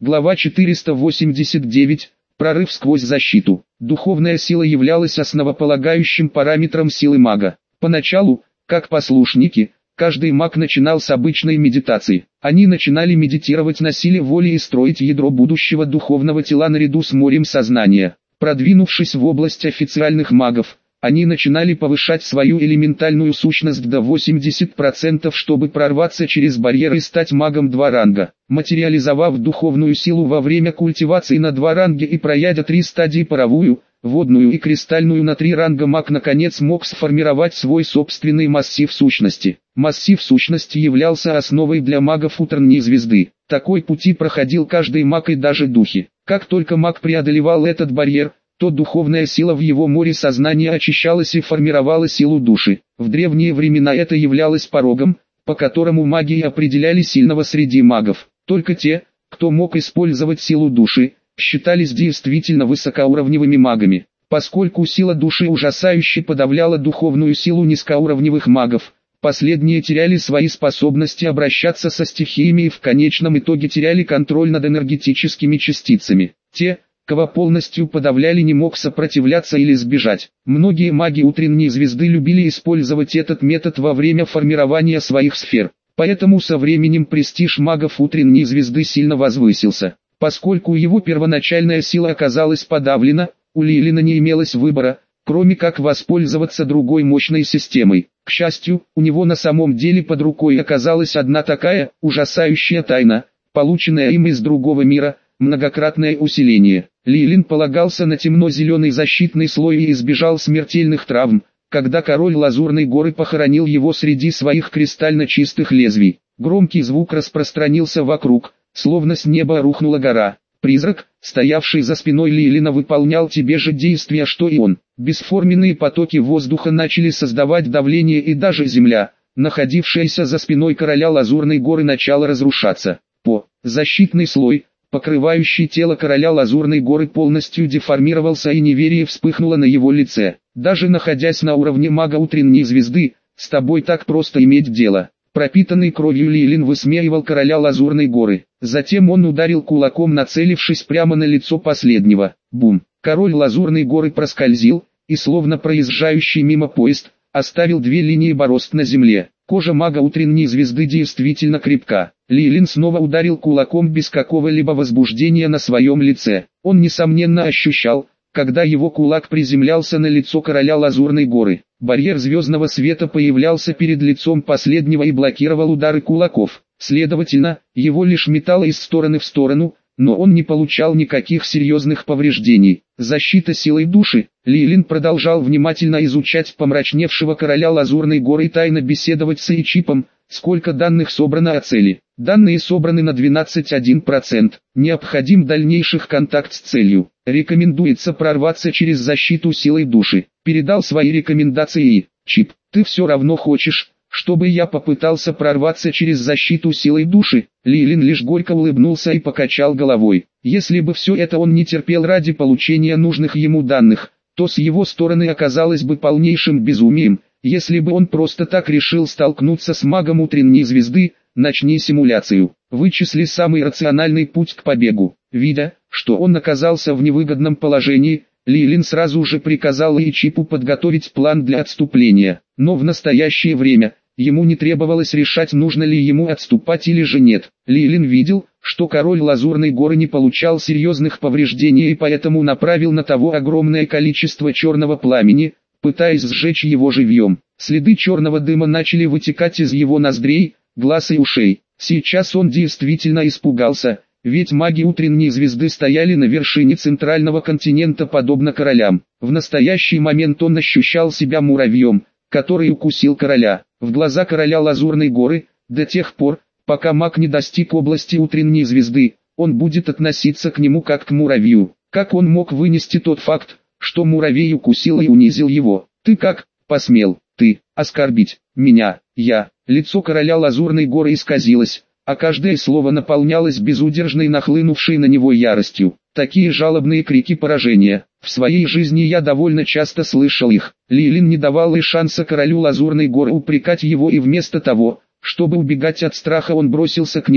Глава 489. Прорыв сквозь защиту. Духовная сила являлась основополагающим параметром силы мага. Поначалу, как послушники, каждый маг начинал с обычной медитации. Они начинали медитировать на силе воли и строить ядро будущего духовного тела наряду с морем сознания. Продвинувшись в область официальных магов, они начинали повышать свою элементальную сущность до 80%, чтобы прорваться через барьеры и стать магом 2 ранга. Материализовав духовную силу во время культивации на 2 ранга и пройдя 3 стадии: паровую, водную и кристальную на 3 ранга, маг наконец мог сформировать свой собственный массив сущности. Массив сущности являлся основой для магов утренней звезды. Такой пути проходил каждый маг и даже духи. Как только маг преодолевал этот барьер, то духовная сила в его море сознания очищалась и формировала силу души. В древние времена это являлось порогом, по которому маги определяли сильного среди магов. Только те, кто мог использовать силу души, считались действительно высокоуровневыми магами. Поскольку сила души ужасающе подавляла духовную силу низкоуровневых магов, последние теряли свои способности обращаться со стихиями и в конечном итоге теряли контроль над энергетическими частицами. Те, кого полностью подавляли, не мог сопротивляться или сбежать. Многие маги утренней звезды любили использовать этот метод во время формирования своих сфер. Поэтому со временем престиж магов утренней звезды сильно возвысился. Поскольку его первоначальная сила оказалась подавлена, у Лилина не имелось выбора, кроме как воспользоваться другой мощной системой. К счастью, у него на самом деле под рукой оказалась одна такая ужасающая тайна, полученная им из другого мира: многократное усиление. Лилин полагался на темно-зеленый защитный слой и избежал смертельных травм, когда король Лазурной горы похоронил его среди своих кристально чистых лезвий. Громкий звук распространился вокруг, словно с неба рухнула гора. Призрак, стоявший за спиной Лилина, выполнял те же действия, что и он. Бесформенные потоки воздуха начали создавать давление, и даже земля, находившаяся за спиной короля Лазурной горы, начала разрушаться. Защитный слой, покрывающий тело короля Лазурной горы, полностью деформировался, и неверие вспыхнуло на его лице. Даже находясь на уровне мага утренней звезды, с тобой так просто иметь дело. Пропитанный кровью Лилин высмеивал короля Лазурной горы. Затем он ударил кулаком, нацелившись прямо на лицо последнего. Бум! Король Лазурной горы проскользил, и словно проезжающий мимо поезд, оставил 2 линии борозд на земле. Кожа мага утренней звезды действительно крепка. Лилин снова ударил кулаком без какого-либо возбуждения на своем лице. Он несомненно ощущал, когда его кулак приземлялся на лицо короля Лазурной горы. Барьер звездного света появлялся перед лицом последнего и блокировал удары кулаков. Следовательно, его лишь метало из стороны в сторону, но он не получал никаких серьезных повреждений. Защита силой души. Лилин продолжал внимательно изучать помрачневшего короля Лазурной горы и тайно беседовать с Эйчипом. Сколько данных собрано о цели? Данные собраны на 12,1%. Необходим дальнейших контакт с целью. Рекомендуется прорваться через защиту силой души. Передал свои рекомендации и: Чип, ты все равно хочешь, чтобы я попытался прорваться через защиту силой души? Лилин лишь горько улыбнулся и покачал головой. Если бы все это он не терпел ради получения нужных ему данных, то с его стороны оказалось бы полнейшим безумием. Если бы он просто так решил столкнуться с магом утренней звезды, начни симуляцию. Вычисли самый рациональный путь к побегу. Видя, что он оказался в невыгодном положении, Лилин сразу же приказал Эйчипу подготовить план для отступления. Но в настоящее время ему не требовалось решать, нужно ли ему отступать или же нет. Лилин видел, что король Лазурной горы не получал серьезных повреждений, и поэтому направил на того огромное количество черного пламени, пытаясь сжечь его живьем. Следы черного дыма начали вытекать из его ноздрей, глаз и ушей. Сейчас он действительно испугался, ведь маги утренней звезды стояли на вершине центрального континента подобно королям. В настоящий момент он ощущал себя муравьем, который укусил короля. В глаза короля Лазурной горы, до тех пор, пока маг не достиг области утренней звезды, он будет относиться к нему как к муравью. Как он мог вынести тот факт, что муравей укусил и унизил его? Ты как посмел, ты, оскорбить меня? Лицо короля Лазурной горы исказилось, а каждое слово наполнялось безудержной нахлынувшей на него яростью. Такие жалобные крики поражения. В своей жизни я довольно часто слышал их. Лилин не давал и шанса королю Лазурной горы упрекать его, и вместо того, чтобы убегать от страха, он бросился к нему.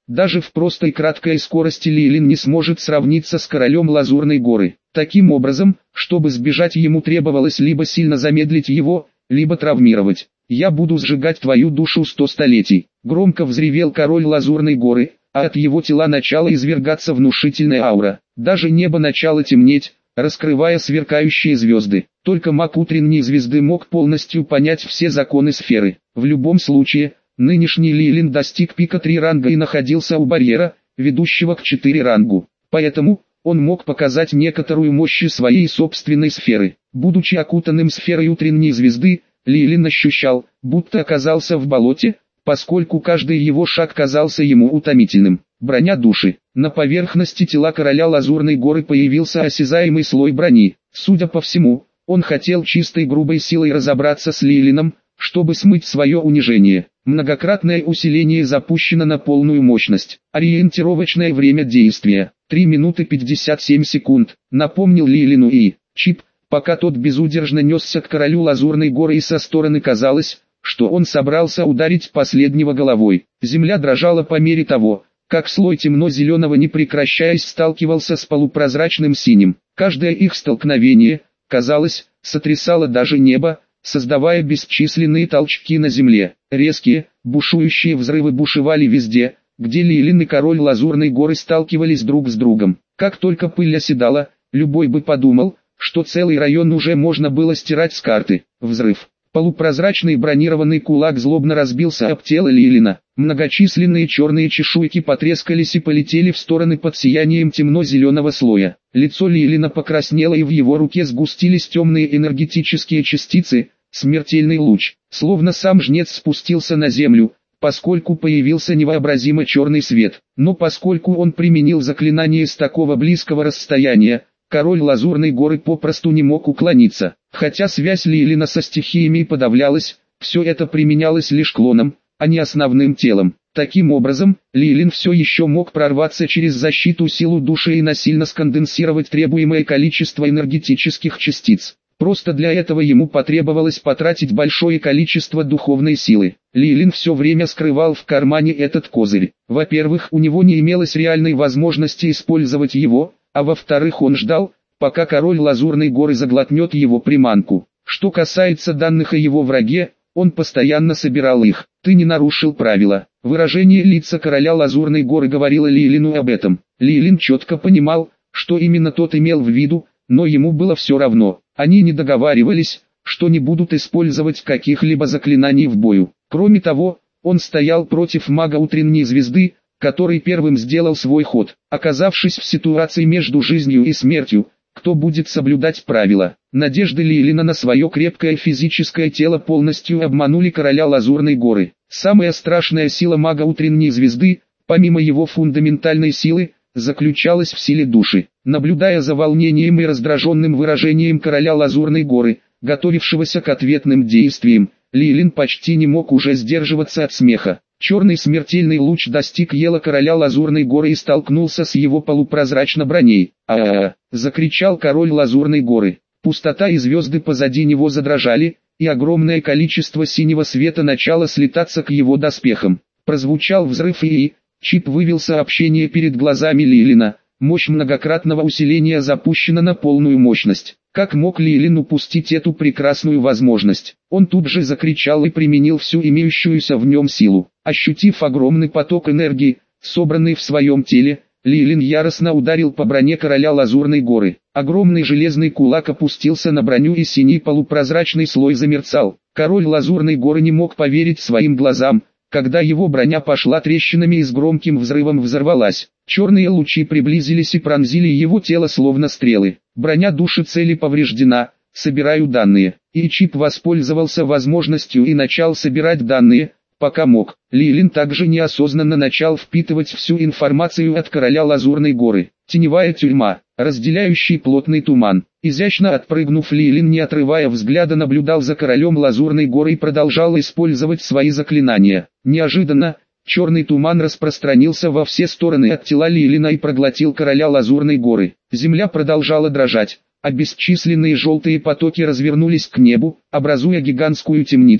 Даже в простой краткой скорости Лилин не сможет сравниться с королем Лазурной горы. Таким образом, чтобы сбежать ему требовалось либо сильно замедлить его, либо травмировать. «Я буду сжигать твою душу 100 столетий», — громко взревел король Лазурной горы, а от его тела начала извергаться внушительная аура. Даже небо начало темнеть, раскрывая сверкающие звезды. Только маг утренней звезды мог полностью понять все законы сферы. В любом случае, нынешний Лилин достиг пика 3 ранга и находился у барьера, ведущего к 4 рангу. Поэтому, он мог показать некоторую мощь своей собственной сферы. Будучи окутанным сферой утренней звезды, Лилин ощущал, будто оказался в болоте, поскольку каждый его шаг казался ему утомительным. Броня души. На поверхности тела короля Лазурной горы появился осязаемый слой брони. Судя по всему, он хотел чистой грубой силой разобраться с Лилином, чтобы смыть свое унижение. Многократное усиление запущено на полную мощность. Ориентировочное время действия. 3 минуты 57 секунд. Напомнил Лилину и Чип, пока тот безудержно несся к королю Лазурной горы, и со стороны казалось, что он собрался ударить последнего головой. Земля дрожала по мере того, как слой темно-зеленого не прекращаясь сталкивался с полупрозрачным синим. Каждое их столкновение, казалось, сотрясало даже небо, создавая бесчисленные толчки на земле. Резкие, бушующие взрывы бушевали везде, где Лилин и король Лазурной горы сталкивались друг с другом. Как только пыль оседала, любой бы подумал, что целый район уже можно было стирать с карты. Взрыв. Полупрозрачный бронированный кулак злобно разбился об тело Лилина. Многочисленные черные чешуйки потрескались и полетели в стороны под сиянием темно-зеленого слоя. Лицо Лилина покраснело, и в его руке сгустились темные энергетические частицы. Смертельный луч, словно сам жнец, спустился на землю, поскольку появился невообразимо черный свет. Но поскольку он применил заклинание с такого близкого расстояния, король Лазурной горы попросту не мог уклониться. Хотя связь Лилина со стихиями подавлялась, все это применялось лишь клоном, а не основным телом. Таким образом, Лилин все еще мог прорваться через защиту силу души и насильно сконденсировать требуемое количество энергетических частиц. Просто для этого ему потребовалось потратить большое количество духовной силы. Лилин все время скрывал в кармане этот козырь. Во-первых, у него не имелось реальной возможности использовать его, а во-вторых, он ждал, пока король Лазурной горы заглотнет его приманку. Что касается данных о его враге, он постоянно собирал их. «Ты не нарушил правила». Выражение лица короля Лазурной горы говорило Лилину об этом. Лилин четко понимал, что именно тот имел в виду, но ему было все равно. Они не договаривались, что не будут использовать каких-либо заклинаний в бою. Кроме того, он стоял против мага утренней звезды, который первым сделал свой ход. Оказавшись в ситуации между жизнью и смертью, кто будет соблюдать правила? Надежды Лилина на свое крепкое физическое тело полностью обманули короля Лазурной горы. Самая страшная сила мага утренней звезды, помимо его фундаментальной силы, заключалась в силе души. Наблюдая за волнением и раздраженным выражением короля Лазурной горы, готовившегося к ответным действиям, Лилин почти не мог уже сдерживаться от смеха. Черный смертельный луч достиг ела короля Лазурной горы и столкнулся с его полупрозрачной броней. «А-а-а!» — закричал король Лазурной горы. Пустота и звезды позади него задрожали, и огромное количество синего света начало слетаться к его доспехам. Прозвучал взрыв, и Чип вывел сообщение перед глазами Лилина. Мощь многократного усиления запущена на полную мощность. Как мог Лилин упустить эту прекрасную возможность? Он тут же закричал и применил всю имеющуюся в нем силу. Ощутив огромный поток энергии, собранный в своем теле, Лилин яростно ударил по броне короля Лазурной горы. Огромный железный кулак опустился на броню, и синий полупрозрачный слой замерцал. Король Лазурной горы не мог поверить своим глазам, когда его броня пошла трещинами и с громким взрывом взорвалась. Черные лучи приблизились и пронзили его тело словно стрелы. Броня души цели повреждена, собираю данные. И Чип воспользовался возможностью и начал собирать данные, пока мог. Лилин также неосознанно начал впитывать всю информацию от короля Лазурной горы. Теневая тюрьма, разделяющий плотный туман. Изящно отпрыгнув, Лилин, не отрывая взгляда, наблюдал за королем Лазурной горы и продолжал использовать свои заклинания. Неожиданно, черный туман распространился во все стороны от тела Лилина и проглотил короля Лазурной горы. Земля продолжала дрожать, а бесчисленные желтые потоки развернулись к небу, образуя гигантскую темницу,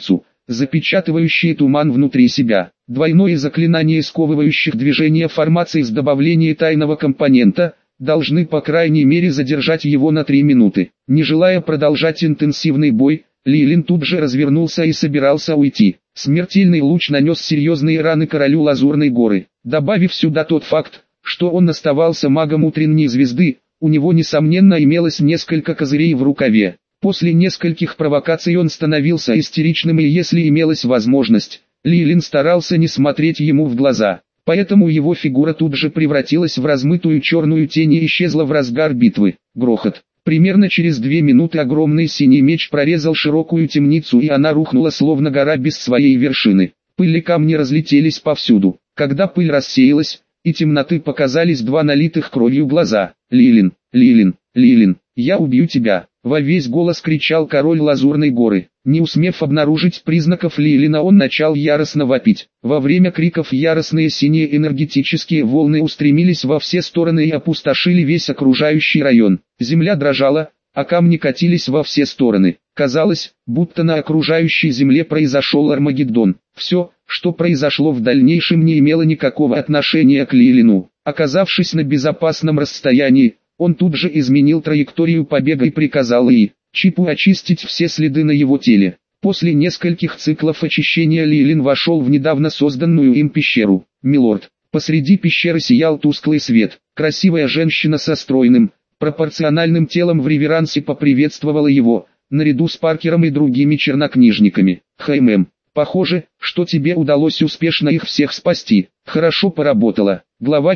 запечатывающие туман внутри себя. Двойное заклинание сковывающих движения формаций с добавлением тайного компонента должны по крайней мере задержать его на 3 минуты. Не желая продолжать интенсивный бой, Лилин тут же развернулся и собирался уйти. Смертельный луч нанес серьезные раны королю Лазурной горы. Добавив сюда тот факт, что он оставался магом утренней звезды, у него несомненно имелось несколько козырей в рукаве. После нескольких провокаций он становился истеричным, и если имелась возможность, Лилин старался не смотреть ему в глаза. Поэтому его фигура тут же превратилась в размытую черную тень и исчезла в разгар битвы. Грохот. Примерно через 2 минуты огромный синий меч прорезал широкую темницу, и она рухнула словно гора без своей вершины. Пыль и камни разлетелись повсюду. Когда пыль рассеялась, и темноты показались 2 налитых кровью глаза. «Лилин, Лилин, Лилин, я убью тебя!» Во весь голос кричал король Лазурной горы. Не усмев обнаружить признаков Лилина, он начал яростно вопить. Во время криков яростные синие энергетические волны устремились во все стороны и опустошили весь окружающий район. Земля дрожала, а камни катились во все стороны. Казалось, будто на окружающей земле произошел Армагеддон. Все, что произошло в дальнейшем, не имело никакого отношения к Лилину. Оказавшись на безопасном расстоянии, он тут же изменил траекторию побега и приказал Чипу очистить все следы на его теле. После нескольких циклов очищения Лилин вошел в недавно созданную им пещеру. «Милорд». Посреди пещеры сиял тусклый свет. Красивая женщина со стройным, пропорциональным телом в реверансе поприветствовала его, наряду с Паркером и другими чернокнижниками. «Хэймэм, похоже, что тебе удалось успешно их всех спасти. Хорошо поработала». Глава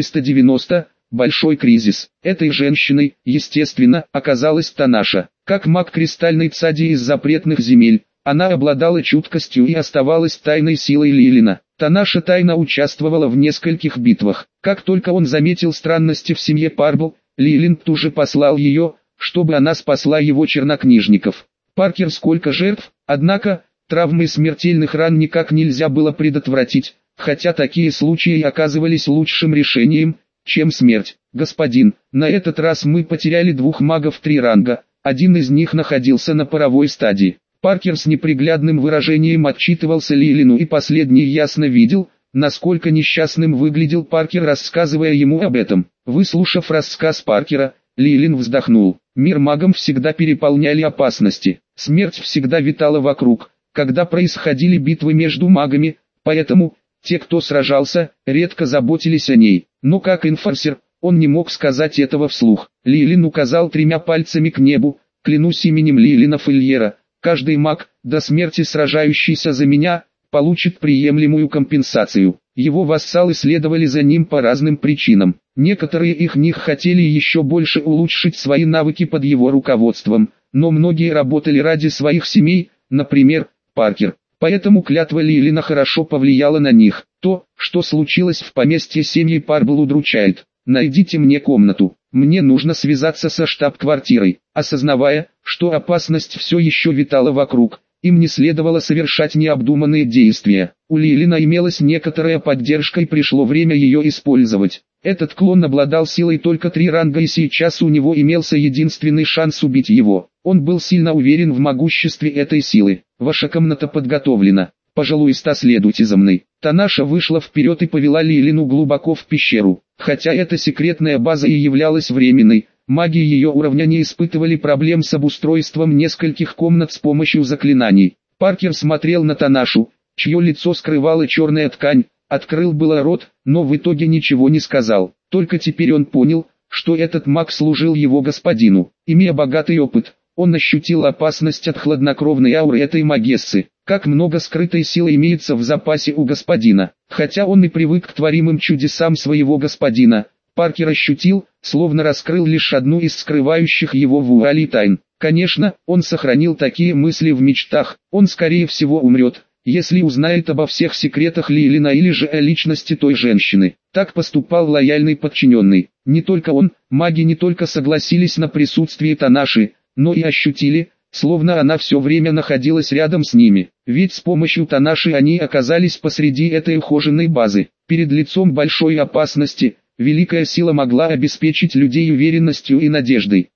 490. Большой кризис. Этой женщиной, естественно, оказалась Танаша. Как маг кристальной цади из запретных земель, она обладала чуткостью и оставалась тайной силой Лилина. Танаша тайно участвовала в нескольких битвах. Как только он заметил странности в семье Парбл, Лилин тут же послал ее, чтобы она спасла его чернокнижников. Паркер сколько жертв, однако, травмы и смертельных ран никак нельзя было предотвратить, хотя такие случаи оказывались лучшим решением, чем смерть. «Господин, на этот раз мы потеряли 2 магов 3 ранга, один из них находился на паровой стадии». Паркер с неприглядным выражением отчитывался Лилину, и последний ясно видел, насколько несчастным выглядел Паркер, рассказывая ему об этом. Выслушав рассказ Паркера, Лилин вздохнул. Мир магам всегда переполняли опасности. Смерть всегда витала вокруг, когда происходили битвы между магами, поэтому те, кто сражался, редко заботились о ней. Но как инфорсер, он не мог сказать этого вслух. Лилин указал 3 пальцами к небу. «Клянусь именем Лилина Фельера, каждый маг, до смерти сражающийся за меня, получит приемлемую компенсацию». Его вассалы следовали за ним по разным причинам. Некоторые их них хотели еще больше улучшить свои навыки под его руководством, но многие работали ради своих семей, например, Паркер. Поэтому клятва Лилина хорошо повлияла на них. То, что случилось в поместье семьи Парбл, удручает. «Найдите мне комнату. Мне нужно связаться со штаб-квартирой». Осознавая, что опасность все еще витала вокруг, им не следовало совершать необдуманные действия. У Лилина имелась некоторая поддержка, и пришло время ее использовать. Этот клон обладал силой только 3 ранга, и сейчас у него имелся единственный шанс убить его. Он был сильно уверен в могуществе этой силы. «Ваша комната подготовлена. Пожалуйста, следуйте за мной». Танаша вышла вперед и повела Лилину глубоко в пещеру. Хотя эта секретная база и являлась временной, маги ее уровня не испытывали проблем с обустройством нескольких комнат с помощью заклинаний. Паркер смотрел на Танашу, чье лицо скрывала черная ткань, открыл было рот, но в итоге ничего не сказал. Только теперь он понял, что этот маг служил его господину. Имея богатый опыт, он ощутил опасность от хладнокровной ауры этой магессы. Как много скрытой силы имеется в запасе у господина. Хотя он и привык к творимым чудесам своего господина, Паркер ощутил, словно раскрыл лишь одну из скрывающих его вуалей тайн. Конечно, он сохранил такие мысли в мечтах. Он скорее всего умрет, если узнает обо всех секретах Лилина или же о личности той женщины. Так поступал лояльный подчиненный. Не только он, маги не только согласились на присутствие Танаши, но и ощутили, словно она все время находилась рядом с ними. Ведь с помощью Танаши они оказались посреди этой ухоженной базы. Перед лицом большой опасности, великая сила могла обеспечить людей уверенностью и надеждой.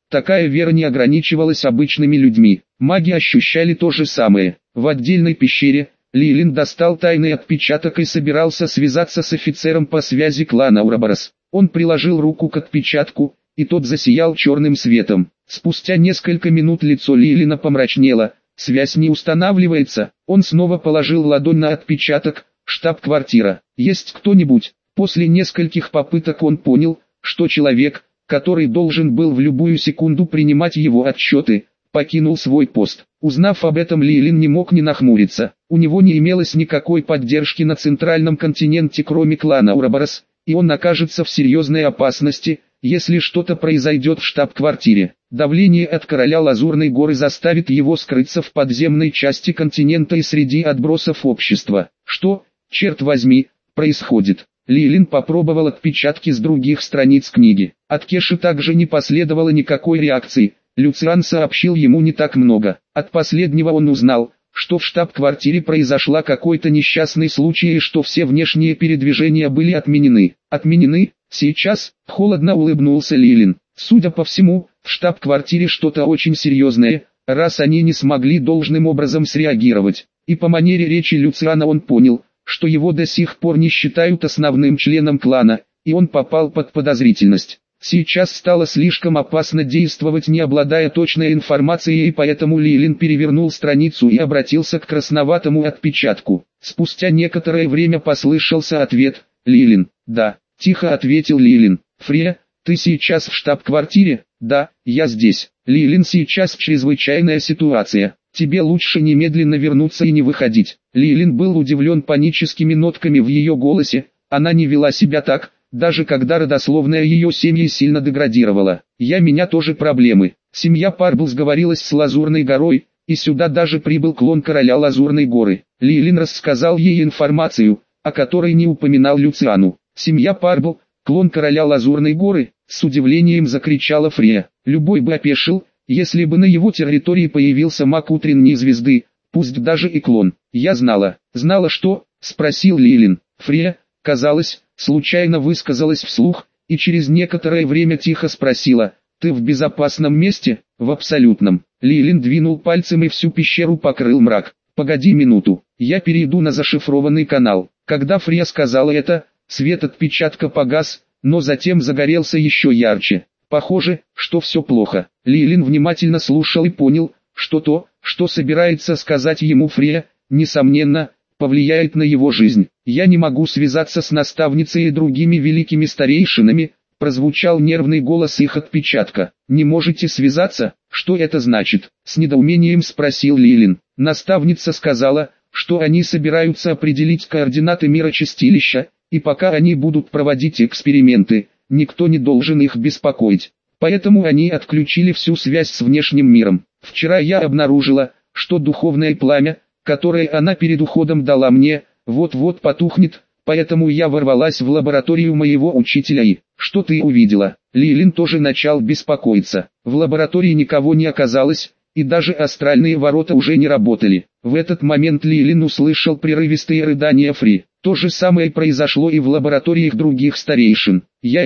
Такая вера не ограничивалась обычными людьми. Маги ощущали то же самое. В отдельной пещере Лилин достал тайный отпечаток и собирался связаться с офицером по связи клана Ураборос. Он приложил руку к отпечатку, и тот засиял черным светом. Спустя несколько минут лицо Лилина помрачнело. Связь не устанавливается. Он снова положил ладонь на отпечаток. Штаб-квартира. Есть кто-нибудь? После нескольких попыток он понял, что человек, который должен был в любую секунду принимать его отчеты, покинул свой пост. Узнав об этом, Лилин не мог не нахмуриться. У него не имелось никакой поддержки на центральном континенте, кроме клана Ураборос, и он окажется в серьезной опасности, если что-то произойдет в штаб-квартире. Давление от короля Лазурной горы заставит его скрыться в подземной части континента и среди отбросов общества. Что, черт возьми, происходит? Лилин попробовал отпечатки с других страниц книги. От Кеши также не последовало никакой реакции. Люциан сообщил ему не так много. От последнего он узнал, что в штаб-квартире произошла какой-то несчастный случай и что все внешние передвижения были отменены. Отменены? Сейчас? Холодно улыбнулся Лилин. Судя по всему, в штаб-квартире что-то очень серьезное, раз они не смогли должным образом среагировать. И по манере речи Люциана он понял, что его до сих пор не считают основным членом клана, и он попал под подозрительность. Сейчас стало слишком опасно действовать, не обладая точной информацией, и поэтому Лилин перевернул страницу и обратился к красноватому отпечатку. Спустя некоторое время послышался ответ: «Лилин». «Да», — тихо ответил Лилин. «Фрея, ты сейчас в штаб-квартире?» «Да, я здесь». «Лилин, сейчас чрезвычайная ситуация. Тебе лучше немедленно вернуться и не выходить». Лилин был удивлен паническими нотками в ее голосе. Она не вела себя так, даже когда родословная ее семьи сильно деградировала. Меня тоже проблемы. Семья Парбл сговорилась с Лазурной горой, и сюда даже прибыл клон короля Лазурной горы. Лилин рассказал ей информацию, о которой не упоминал Люциану. «Семья Парбл, клон короля Лазурной горы?» — с удивлением закричала Фрея. Любой бы опешил, если бы на его территории появился маг утренней звезды, пусть даже и клон. «Я знала». «Знала что?» — спросил Лилин. Фрея, казалось, случайно высказалась вслух, и через некоторое время тихо спросила: «Ты в безопасном месте?» «В абсолютном». Лилин двинул пальцем, и всю пещеру покрыл мрак. «Погоди минуту, я перейду на зашифрованный канал». Когда Фрея сказала это, свет отпечатка погас, но затем загорелся еще ярче. Похоже, что все плохо. Лилин внимательно слушал и понял, что то, что собирается сказать ему Фрея, несомненно, повлияет на его жизнь. «Я не могу связаться с наставницей и другими великими старейшинами», — прозвучал нервный голос их отпечатка. «Не можете связаться? Что это значит?» — с недоумением спросил Лилин. Наставница сказала, что они собираются определить координаты мира чистилища, и пока они будут проводить эксперименты, никто не должен их беспокоить. Поэтому они отключили всю связь с внешним миром. Вчера я обнаружила, что духовное пламя, которое она перед уходом дала мне, вот-вот потухнет, поэтому я ворвалась в лабораторию моего учителя и... Что ты увидела? Лилин тоже начал беспокоиться. В лаборатории никого не оказалось, и даже астральные ворота уже не работали. В этот момент Лилин услышал прерывистые рыдания Фри. То же самое произошло и в лабораториях других старейшин.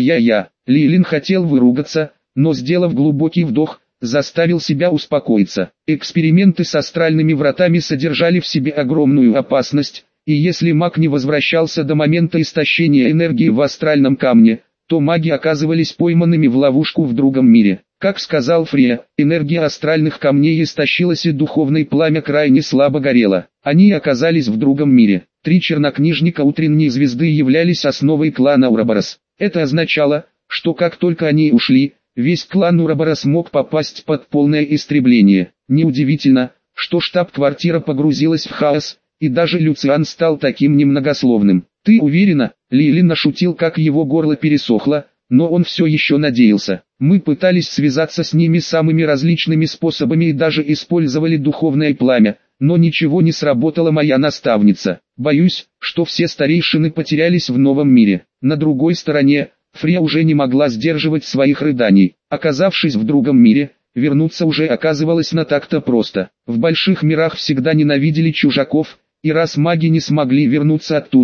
Лилин хотел выругаться, но, сделав глубокий вдох, заставил себя успокоиться. Эксперименты с астральными вратами содержали в себе огромную опасность, и если маг не возвращался до момента истощения энергии в астральном камне, то маги оказывались пойманными в ловушку в другом мире. Как сказал Фрея, энергия астральных камней истощилась, и духовное пламя крайне слабо горело. Они оказались в другом мире. 3 чернокнижника утренней звезды являлись основой клана Ураборос. Это означало, что как только они ушли, весь клан Ураборос мог попасть под полное истребление. Неудивительно, что штаб-квартира погрузилась в хаос, и даже Люциан стал таким немногословным. «Ты уверена?» — Лилин нашутил, как его горло пересохло, но он все еще надеялся. «Мы пытались связаться с ними самыми различными способами и даже использовали духовное пламя, но ничего не сработала моя наставница. Боюсь, что все старейшины потерялись в новом мире». На другой стороне, Фрея уже не могла сдерживать своих рыданий. Оказавшись в другом мире, вернуться уже оказывалось не так-то просто. В больших мирах всегда ненавидели чужаков, и раз маги не смогли вернуться оттуда,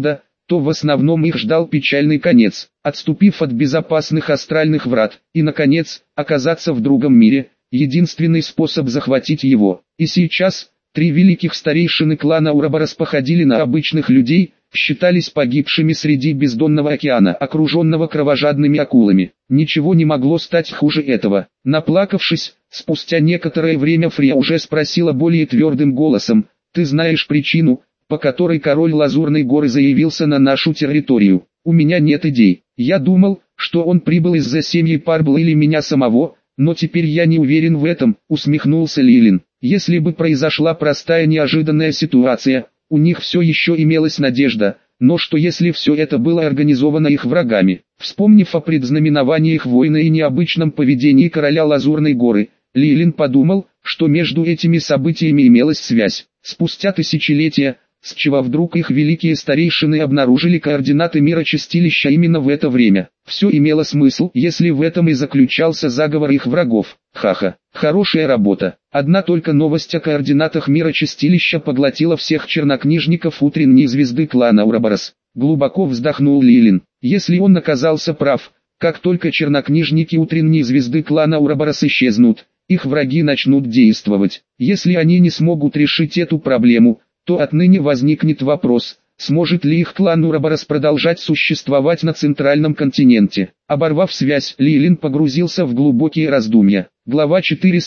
то в основном их ждал печальный конец, отступив от безопасных астральных врат, и, наконец, оказаться в другом мире, единственный способ захватить его. И сейчас, 3 великих старейшины клана Ураборос походили на обычных людей, считались погибшими среди бездонного океана, окруженного кровожадными акулами. Ничего не могло стать хуже этого. Наплакавшись, спустя некоторое время Фрея уже спросила более твердым голосом: «Ты знаешь причину, по которой король Лазурной горы заявился на нашу территорию?» «У меня нет идей. Я думал, что он прибыл из-за семьи Парбл или меня самого, но теперь я не уверен в этом», — усмехнулся Лилин. «Если бы произошла простая неожиданная ситуация, у них все еще имелась надежда, но что если все это было организовано их врагами?» Вспомнив о предзнаменованиях войны и необычном поведении короля Лазурной горы, Лилин подумал, что между этими событиями имелась связь. Спустя тысячелетия, с чего вдруг их великие старейшины обнаружили координаты мирочистилища именно в это время. Все имело смысл, если в этом и заключался заговор их врагов. Ха-ха, хорошая работа. Одна только новость о координатах мирочистилища поглотила всех чернокнижников утренней звезды клана Ураборос. Глубоко вздохнул Лилин. Если он оказался прав, как только чернокнижники утренней звезды клана Ураборос исчезнут, их враги начнут действовать. Если они не смогут решить эту проблему, то отныне возникнет вопрос, сможет ли их клан Ураборос продолжать существовать на центральном континенте. Оборвав связь, Лилин погрузился в глубокие раздумья. Глава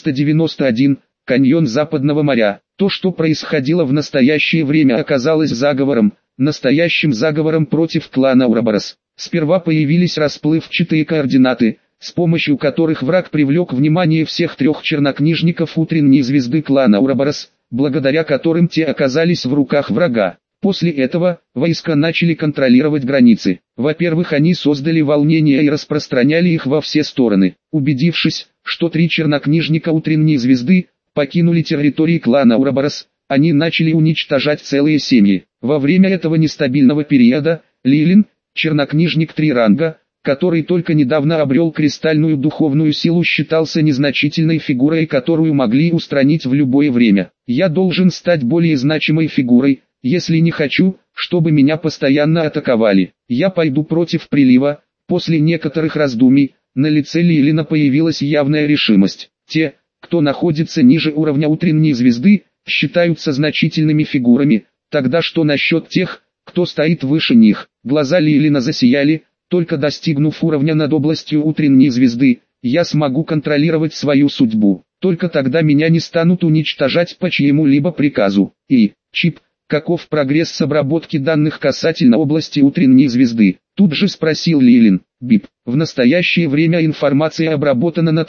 491. Каньон Западного моря. То, что происходило в настоящее время, оказалось заговором, настоящим заговором против клана Ураборос. Сперва появились расплывчатые координаты, с помощью которых враг привлек внимание всех 3 чернокнижников утренней звезды клана Ураборос, благодаря которым те оказались в руках врага. После этого, войска начали контролировать границы. Во-первых, они создали волнения и распространяли их во все стороны. Убедившись, что 3 чернокнижника утренней звезды покинули территории клана Ураборос, они начали уничтожать целые семьи. Во время этого нестабильного периода, Лилин, чернокнижник 3 ранга, который только недавно обрел кристальную духовную силу, считался незначительной фигурой, которую могли устранить в любое время. «Я должен стать более значимой фигурой, если не хочу, чтобы меня постоянно атаковали. Я пойду против прилива». После некоторых раздумий, на лице Лилина появилась явная решимость. Те, кто находится ниже уровня утренней звезды, считаются значительными фигурами, тогда что насчет тех, кто стоит выше них? Глаза Лилина засияли. Только достигнув уровня над областью утренней звезды, я смогу контролировать свою судьбу. Только тогда меня не станут уничтожать по чьему-либо приказу. И, Чип, каков прогресс с обработки данных касательно области утренней звезды? Тут же спросил Лилин. Бип, в настоящее время информация обработана на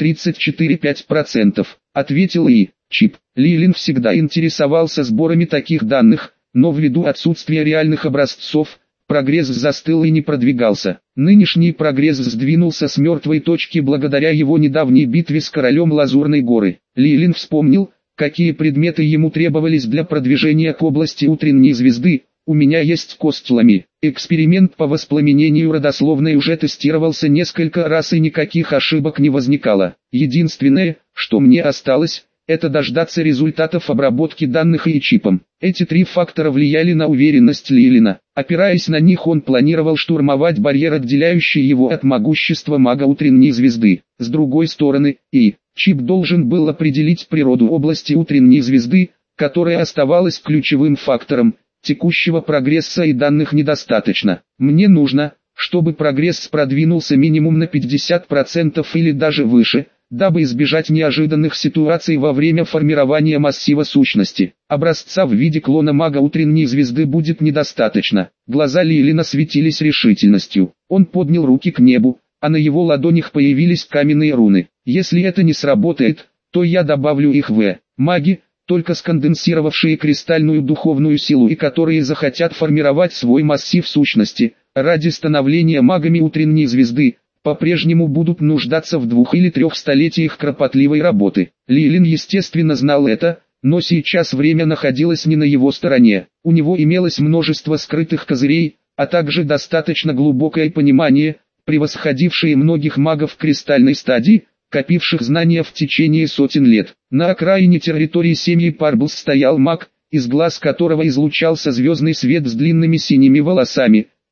34,5%, ответил И. Чип. Лилин всегда интересовался сборами таких данных, но ввиду отсутствия реальных образцов, прогресс застыл и не продвигался. Нынешний прогресс сдвинулся с мертвой точки благодаря его недавней битве с королем Лазурной горы. Лилин вспомнил, какие предметы ему требовались для продвижения к области утренней звезды. «У меня есть костелами». Эксперимент по воспламенению родословной уже тестировался несколько раз и никаких ошибок не возникало. Единственное, что мне осталось, это дождаться результатов обработки данных и чипом. Эти 3 фактора влияли на уверенность Лилина. Опираясь на них, он планировал штурмовать барьер, отделяющий его от могущества мага утренней звезды. С другой стороны, И. Чип должен был определить природу области утренней звезды, которая оставалась ключевым фактором. Текущего прогресса и данных недостаточно. Мне нужно, чтобы прогресс продвинулся минимум на 50% или даже выше, дабы избежать неожиданных ситуаций во время формирования массива сущности. Образца в виде клона мага утренней звезды будет недостаточно. Глаза Лилина светились решительностью. Он поднял руки к небу, а на его ладонях появились каменные руны. Если это не сработает, то я добавлю их в маги, только сконденсировавшие кристальную духовную силу и которые захотят формировать свой массив сущности, ради становления магами утренней звезды, по-прежнему будут нуждаться в 2 или 3 столетиях кропотливой работы. Лилин естественно знал это, но сейчас время находилось не на его стороне. У него имелось множество скрытых козырей, а также достаточно глубокое понимание, превосходившее многих магов кристальной стадии, копивших знания в течение сотен лет. На окраине территории семьи Парблс стоял маг, из глаз которого излучался звездный свет с длинными синими волосами,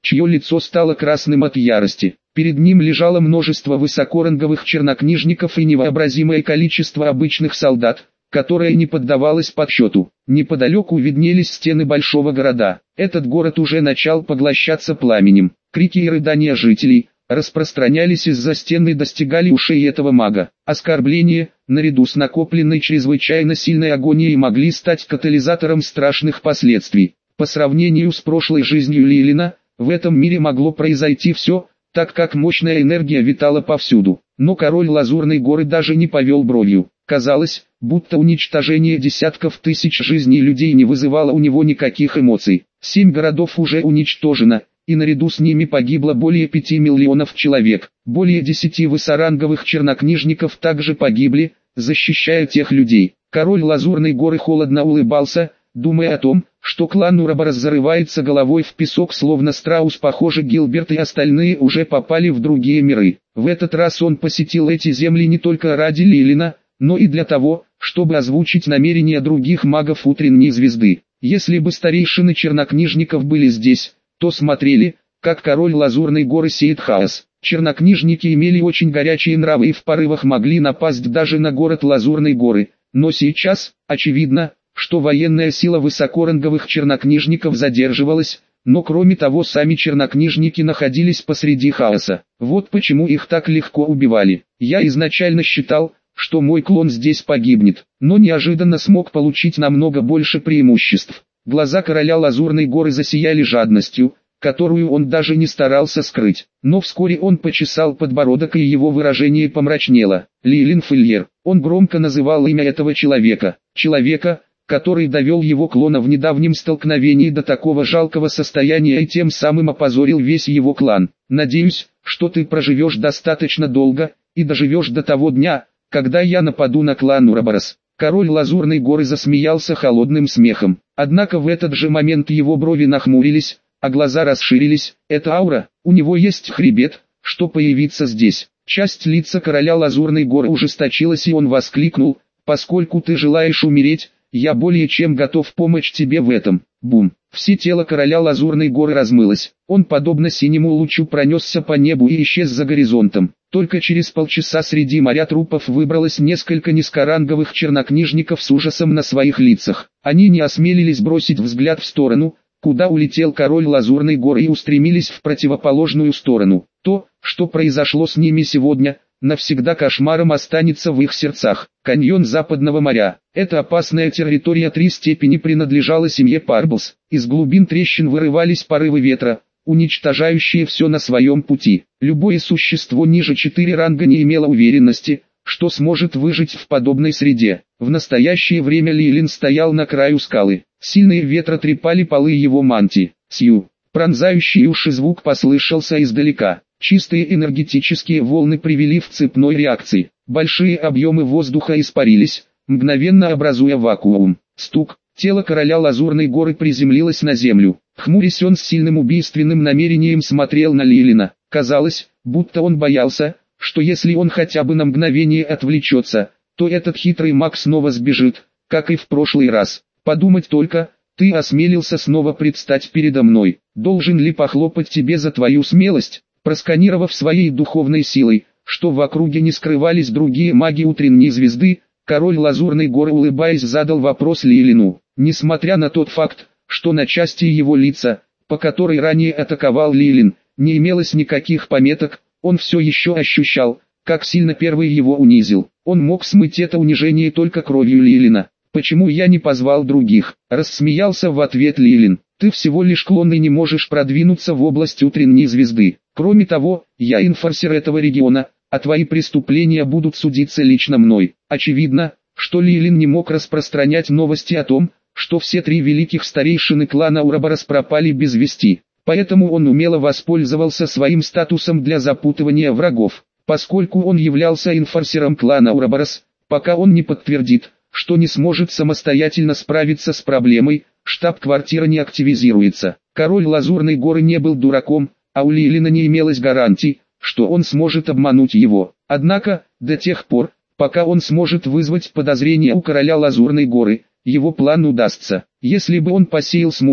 чье лицо стало красным от ярости. Перед ним лежало множество высокоранговых чернокнижников и невообразимое количество обычных солдат, которое не поддавалось подсчету. Неподалеку виднелись стены большого города. Этот город уже начал поглощаться пламенем. Крики и рыдания жителей распространялись из-за стен и достигали ушей этого мага. Оскорбления, наряду с накопленной чрезвычайно сильной агонией, могли стать катализатором страшных последствий. По сравнению с прошлой жизнью Лилина, в этом мире могло произойти все, так как мощная энергия витала повсюду. Но король Лазурной горы даже не повел бровью. Казалось, будто уничтожение десятков тысяч жизней людей не вызывало у него никаких эмоций. 7 городов уже уничтожено, и наряду с ними погибло более 5 миллионов человек. Более 10 высоранговых чернокнижников также погибли, защищая тех людей. Король Лазурной горы холодно улыбался, думая о том, что клан Ураборос зарывается головой в песок словно страус. Похоже, Гилберт и остальные уже попали в другие миры. В этот раз он посетил эти земли не только ради Лилина, но и для того, чтобы озвучить намерения других магов Утренней Звезды. Если бы старейшины чернокнижников были здесь, то смотрели, как король Лазурной горы сеет хаос. Чернокнижники имели очень горячие нравы и в порывах могли напасть даже на город Лазурной горы, но сейчас, очевидно, что военная сила высокоранговых чернокнижников задерживалась, но кроме того сами чернокнижники находились посреди хаоса. Вот почему их так легко убивали. Я изначально считал, что мой клон здесь погибнет, но неожиданно смог получить намного больше преимуществ. Глаза короля Лазурной горы засияли жадностью, которую он даже не старался скрыть. Но вскоре он почесал подбородок, и его выражение помрачнело. Лилин Фильер. Он громко называл имя этого человека. Человека, который довел его клона в недавнем столкновении до такого жалкого состояния и тем самым опозорил весь его клан. Надеюсь, что ты проживешь достаточно долго, и доживешь до того дня, когда я нападу на клан Ураборос. Король Лазурной горы засмеялся холодным смехом. Однако в этот же момент его брови нахмурились, а глаза расширились. Это аура, у него есть хребет, что появиться здесь. Часть лица короля Лазурной горы ужесточилась, и он воскликнул: поскольку ты желаешь умереть, я более чем готов помочь тебе в этом. Бум! Все тело короля Лазурной горы размылось. Он подобно синему лучу пронесся по небу и исчез за горизонтом. Только через полчаса среди моря трупов выбралось несколько низкоранговых чернокнижников с ужасом на своих лицах. Они не осмелились бросить взгляд в сторону, куда улетел король Лазурной горы, и устремились в противоположную сторону. То, что произошло с ними сегодня, навсегда кошмаром останется в их сердцах. Каньон Западного моря. Эта опасная территория 3 степени принадлежала семье Парблс. Из глубин трещин вырывались порывы ветра, уничтожающие все на своем пути. Любое существо ниже 4 ранга не имело уверенности, что сможет выжить в подобной среде. В настоящее время Лилин стоял на краю скалы. Сильные ветра трепали полы его мантии. Сью. Пронзающий уши звук послышался издалека. Чистые энергетические волны привели в цепной реакции. Большие объемы воздуха испарились, мгновенно образуя вакуум. Стук. Тело короля Лазурной горы приземлилось на землю. Хмурясь, он с сильным убийственным намерением смотрел на Лилина. Казалось, будто он боялся, что если он хотя бы на мгновение отвлечется, то этот хитрый маг снова сбежит, как и в прошлый раз. Подумать только, ты осмелился снова предстать передо мной. Должен ли похлопать тебе за твою смелость? Просканировав своей духовной силой, что в округе не скрывались другие маги Утренней Звезды, король Лазурной горы, улыбаясь, задал вопрос Лилину. Несмотря на тот факт, что на части его лица, по которой ранее атаковал Лилин, не имелось никаких пометок, он все еще ощущал, как сильно первый его унизил. Он мог смыть это унижение только кровью Лилина. «Почему я не позвал других?» — рассмеялся в ответ Лилин. «Ты всего лишь клон и не можешь продвинуться в область Утренней Звезды. Кроме того, я инфорсер этого региона, а твои преступления будут судиться лично мной». Очевидно, что Лилин не мог распространять новости о том, что все 3 великих старейшины клана Ураборос пропали без вести. Поэтому он умело воспользовался своим статусом для запутывания врагов. Поскольку он являлся инфорсером клана Ураборос, пока он не подтвердит, что не сможет самостоятельно справиться с проблемой, штаб-квартира не активизируется. Король Лазурной горы не был дураком, а у Лилина не имелось гарантий, что он сможет обмануть его. Однако, до тех пор, пока он сможет вызвать подозрения у короля Лазурной горы, его план удастся. Если бы он посеял смуту,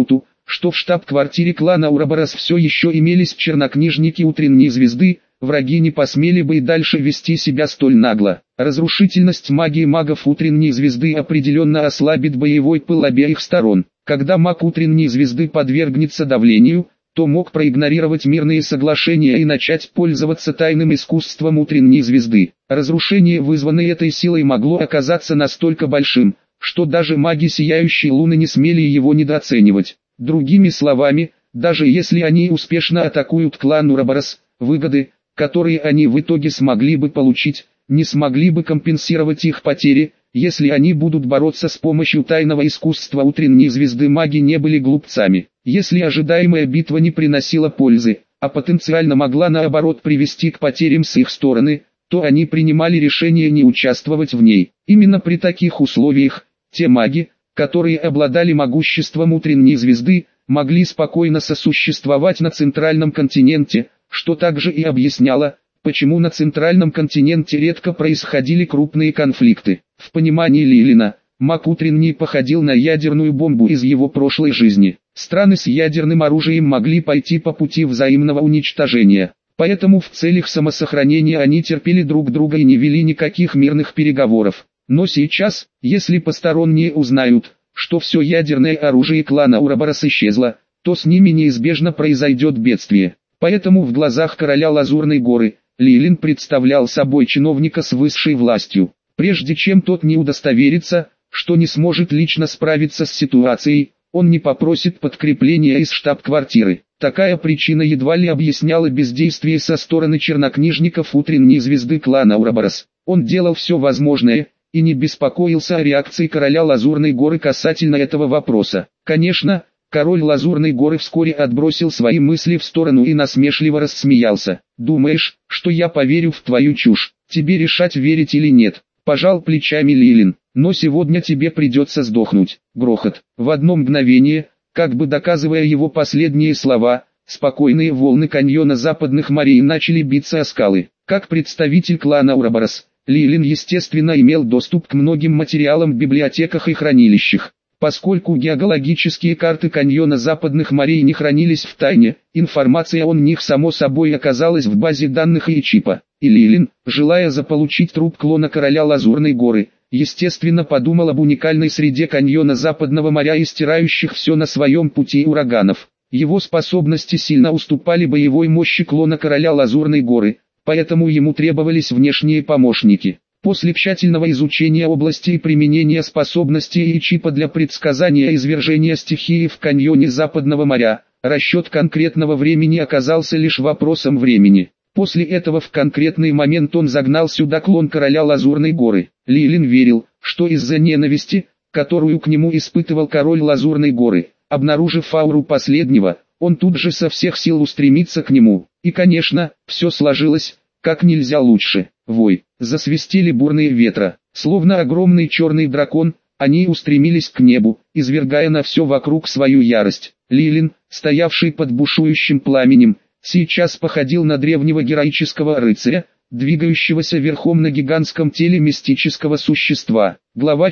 что в штаб-квартире клана Ураборос все еще имелись чернокнижники Утренней Звезды, враги не посмели бы и дальше вести себя столь нагло. Разрушительность магии магов Утренней Звезды определенно ослабит боевой пыл обеих сторон. Когда маг Утренней Звезды подвергнется давлению, то мог проигнорировать мирные соглашения и начать пользоваться тайным искусством Утренней Звезды. Разрушение, вызванное этой силой, могло оказаться настолько большим, что даже маги Сияющей Луны не смели его недооценивать. Другими словами, даже если они успешно атакуют клан Ураборос, выгоды, которые они в итоге смогли бы получить, не смогли бы компенсировать их потери. Если они будут бороться с помощью тайного искусства Утренней Звезды, маги не были глупцами. Если ожидаемая битва не приносила пользы, а потенциально могла наоборот привести к потерям с их стороны, то они принимали решение не участвовать в ней. Именно при таких условиях, те маги, которые обладали могуществом Утренней Звезды, могли спокойно сосуществовать на Центральном континенте, что также и объясняло, почему на Центральном континенте редко происходили крупные конфликты. В понимании Лилина, маг Утренний походил на ядерную бомбу из его прошлой жизни. Страны с ядерным оружием могли пойти по пути взаимного уничтожения. Поэтому в целях самосохранения они терпели друг друга и не вели никаких мирных переговоров. Но сейчас, если посторонние узнают, что все ядерное оружие клана Ураборос исчезло, то с ними неизбежно произойдет бедствие. Поэтому в глазах короля Лазурной горы, Лилин представлял собой чиновника с высшей властью. Прежде чем тот не удостоверится, что не сможет лично справиться с ситуацией, он не попросит подкрепления из штаб-квартиры. Такая причина едва ли объясняла бездействие со стороны чернокнижников Утренней Звезды клана Ураборос. Он делал все возможное и не беспокоился о реакции короля Лазурной горы касательно этого вопроса. Конечно, король Лазурной горы вскоре отбросил свои мысли в сторону и насмешливо рассмеялся. «Думаешь, что я поверю в твою чушь? Тебе решать, верить или нет», — пожал плечами Лилин. «Но сегодня тебе придется сдохнуть». Грохот. В одно мгновение, как бы доказывая его последние слова, спокойные волны каньона Западных морей начали биться о скалы. Как представитель клана Ураборос, Лилин естественно имел доступ к многим материалам в библиотеках и хранилищах. Поскольку геологические карты каньона Западных морей не хранились в тайне, информация о них само собой оказалась в базе данных ИЧИПа. И Лилин, желая заполучить труп клона короля Лазурной горы, естественно подумал об уникальной среде каньона Западного моря и стирающих все на своем пути ураганов. Его способности сильно уступали боевой мощи клона короля Лазурной горы, поэтому ему требовались внешние помощники. После тщательного изучения области и применения способностей ИЧИПа для предсказания извержения стихии в каньоне Западного моря, расчет конкретного времени оказался лишь вопросом времени. После этого в конкретный момент он загнал сюда клон короля Лазурной горы. Лилин верил, что из-за ненависти, которую к нему испытывал король Лазурной горы, обнаружив ауру последнего, он тут же со всех сил устремится к нему. И конечно, все сложилось как нельзя лучше. Вой, засвистели бурные ветра, словно огромный черный дракон, они устремились к небу, извергая на все вокруг свою ярость. Лилин, стоявший под бушующим пламенем, сейчас походил на древнего героического рыцаря, двигающегося верхом на гигантском теле мистического существа. Глава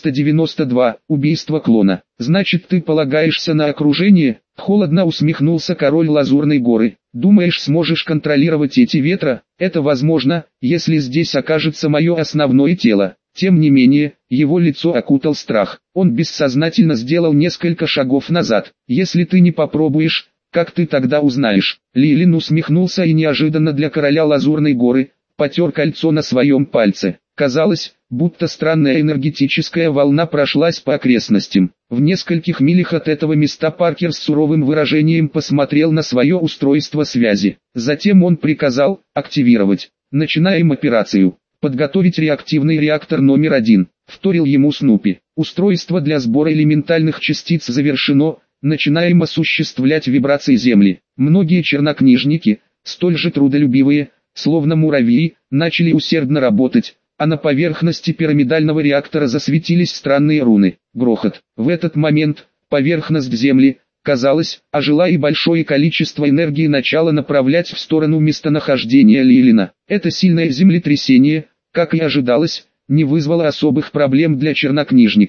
492. Убийство клона. «Значит, ты полагаешься на окружение?» — холодно усмехнулся король Лазурной горы. «Думаешь, сможешь контролировать эти ветра? Это возможно, если здесь окажется мое основное тело». Тем не менее, его лицо окутал страх. Он бессознательно сделал несколько шагов назад. «Если ты не попробуешь, как ты тогда узнаешь?» Лилин усмехнулся и неожиданно для короля Лазурной горы потер кольцо на своем пальце. Казалось, будто странная энергетическая волна прошлась по окрестностям. В нескольких милях от этого места Паркер с суровым выражением посмотрел на свое устройство связи. Затем он приказал активировать. «Начинаем операцию. Подготовить реактивный реактор номер 1. Вторил ему Снупи. «Устройство для сбора элементальных частиц завершено. Начинаем осуществлять вибрации Земли». Многие чернокнижники, столь же трудолюбивые, словно муравьи, начали усердно работать, а на поверхности пирамидального реактора засветились странные руны. Грохот. В этот момент, поверхность Земли, казалось, ожила и большое количество энергии начало направлять в сторону местонахождения Лилина. Это сильное землетрясение, как и ожидалось, не вызвало особых проблем для чернокнижников.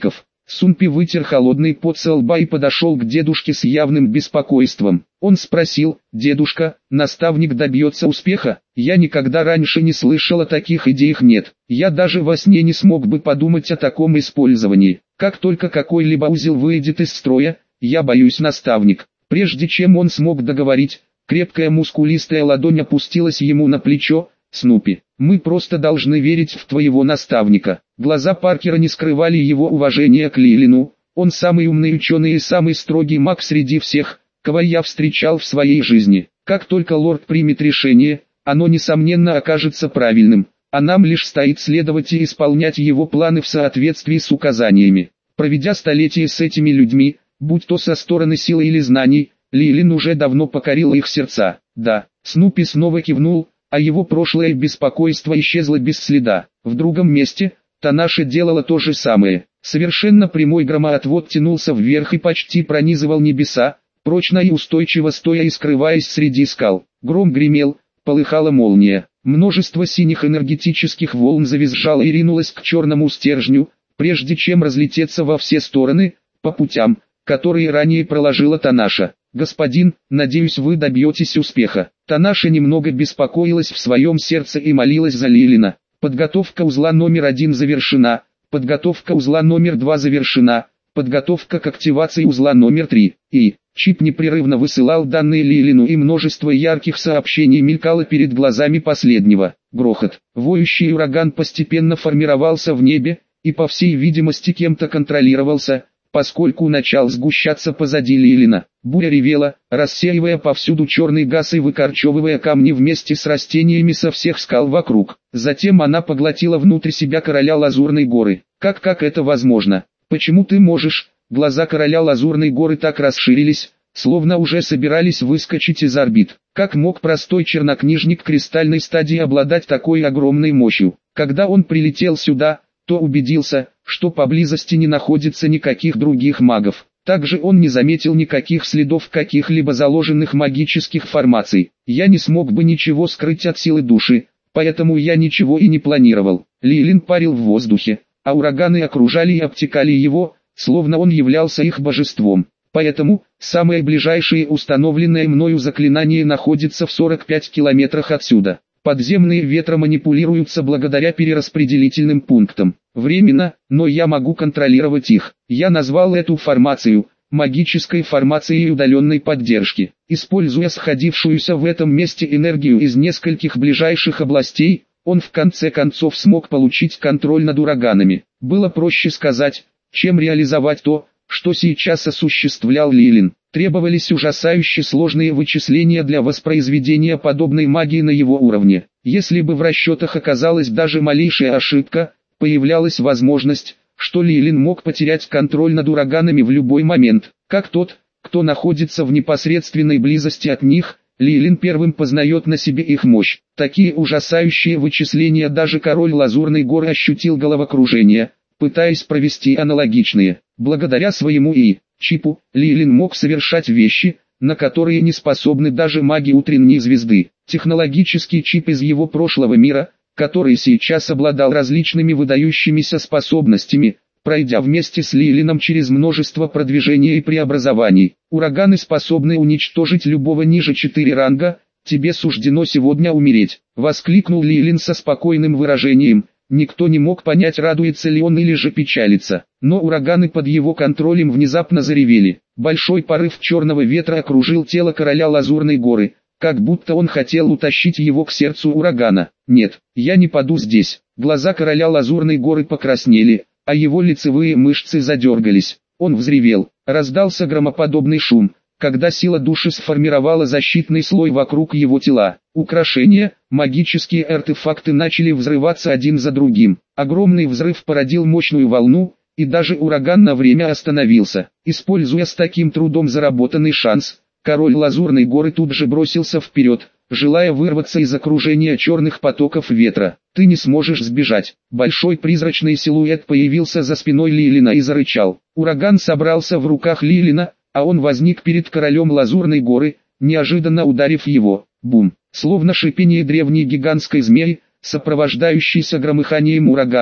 Сунпи вытер холодный пот со лба и подошел к дедушке с явным беспокойством. Он спросил: «Дедушка, наставник добьется успеха? Я никогда раньше не слышал о таких идеях, нет. Я даже во сне не смог бы подумать о таком использовании. Как только какой-либо узел выйдет из строя, я боюсь, наставник». Прежде чем он смог договорить, крепкая мускулистая ладонь опустилась ему на плечо. «Снупи, мы просто должны верить в твоего наставника». Глаза Паркера не скрывали его уважения к Лилину. Он самый умный ученый и самый строгий маг среди всех, кого я встречал в своей жизни. Как только лорд примет решение, оно несомненно окажется правильным, а нам лишь стоит следовать и исполнять его планы в соответствии с указаниями. Проведя столетия с этими людьми, будь то со стороны силы или знаний, Лилин уже давно покорил их сердца. Да, Снупи снова кивнул, а его прошлое беспокойство исчезло без следа. В другом месте, Танаша делала то же самое. Совершенно прямой громоотвод тянулся вверх и почти пронизывал небеса, прочно и устойчиво стоя и скрываясь среди скал. Гром гремел, полыхала молния. Множество синих энергетических волн завизжало и ринулось к черному стержню, прежде чем разлететься во все стороны, по путям, которые ранее проложила Танаша. «Господин, надеюсь, вы добьетесь успеха». Танаша немного беспокоилась в своем сердце и молилась за Лилина. Подготовка узла номер 1 завершена, подготовка узла номер 2 завершена, подготовка к активации узла номер 3. И чип непрерывно высылал данные Лилину, и множество ярких сообщений мелькало перед глазами последнего. Грохот. Воющий ураган постепенно формировался в небе, и по всей видимости кем-то контролировался, поскольку начал сгущаться позади Лилина. Буря ревела, рассеивая повсюду черный газ и выкорчевывая камни вместе с растениями со всех скал вокруг. Затем она поглотила внутрь себя короля Лазурной горы. Как это возможно? Почему ты можешь? Глаза короля Лазурной горы так расширились, словно уже собирались выскочить из орбит. Как мог простой чернокнижник кристальной стадии обладать такой огромной мощью? Когда он прилетел сюда, то убедился, что поблизости не находится никаких других магов. Также он не заметил никаких следов каких-либо заложенных магических формаций. Я не смог бы ничего скрыть от силы души, поэтому я ничего и не планировал. Лилин парил в воздухе, а ураганы окружали и обтекали его, словно он являлся их божеством. Поэтому, самое ближайшее установленное мною заклинание находится в 45 километрах отсюда. Подземные ветры манипулируются благодаря перераспределительным пунктам. Временно, но я могу контролировать их. Я назвал эту формацию магической формацией удаленной поддержки. Используя сходившуюся в этом месте энергию из нескольких ближайших областей, он в конце концов смог получить контроль над ураганами. Было проще сказать, чем реализовать то, что сейчас осуществлял Лилин. Требовались ужасающе сложные вычисления для воспроизведения подобной магии на его уровне. Если бы в расчетах оказалась даже малейшая ошибка, появлялась возможность, что Лилин мог потерять контроль над ураганами в любой момент. Как тот, кто находится в непосредственной близости от них, Лилин первым познает на себе их мощь. Такие ужасающие вычисления даже король Лазурной горы ощутил головокружение, пытаясь провести аналогичные. Благодаря своему чипу, Лилин мог совершать вещи, на которые не способны даже маги утренней звезды. Технологический чип из его прошлого мира, который сейчас обладал различными выдающимися способностями, пройдя вместе с Лилином через множество продвижений и преобразований. Ураганы способны уничтожить любого ниже 4 ранга, тебе суждено сегодня умереть, воскликнул Лилин со спокойным выражением. Никто не мог понять, радуется ли он или же печалится, но ураганы под его контролем внезапно заревели. Большой порыв черного ветра окружил тело короля Лазурной горы, как будто он хотел утащить его к сердцу урагана. «Нет, я не паду здесь». Глаза короля Лазурной горы покраснели, а его лицевые мышцы задергались. Он взревел, раздался громоподобный шум, когда сила души сформировала защитный слой вокруг его тела. Украшения, магические артефакты начали взрываться один за другим. Огромный взрыв породил мощную волну, и даже ураган на время остановился. Используя с таким трудом заработанный шанс, король Лазурной горы тут же бросился вперед, желая вырваться из окружения черных потоков ветра. «Ты не сможешь сбежать». Большой призрачный силуэт появился за спиной Лилина и зарычал. Ураган собрался в руках Лилина, а он возник перед королем Лазурной горы, неожиданно ударив его. Бум! Словно шипение древней гигантской змеи, сопровождающейся громыханием ураганов,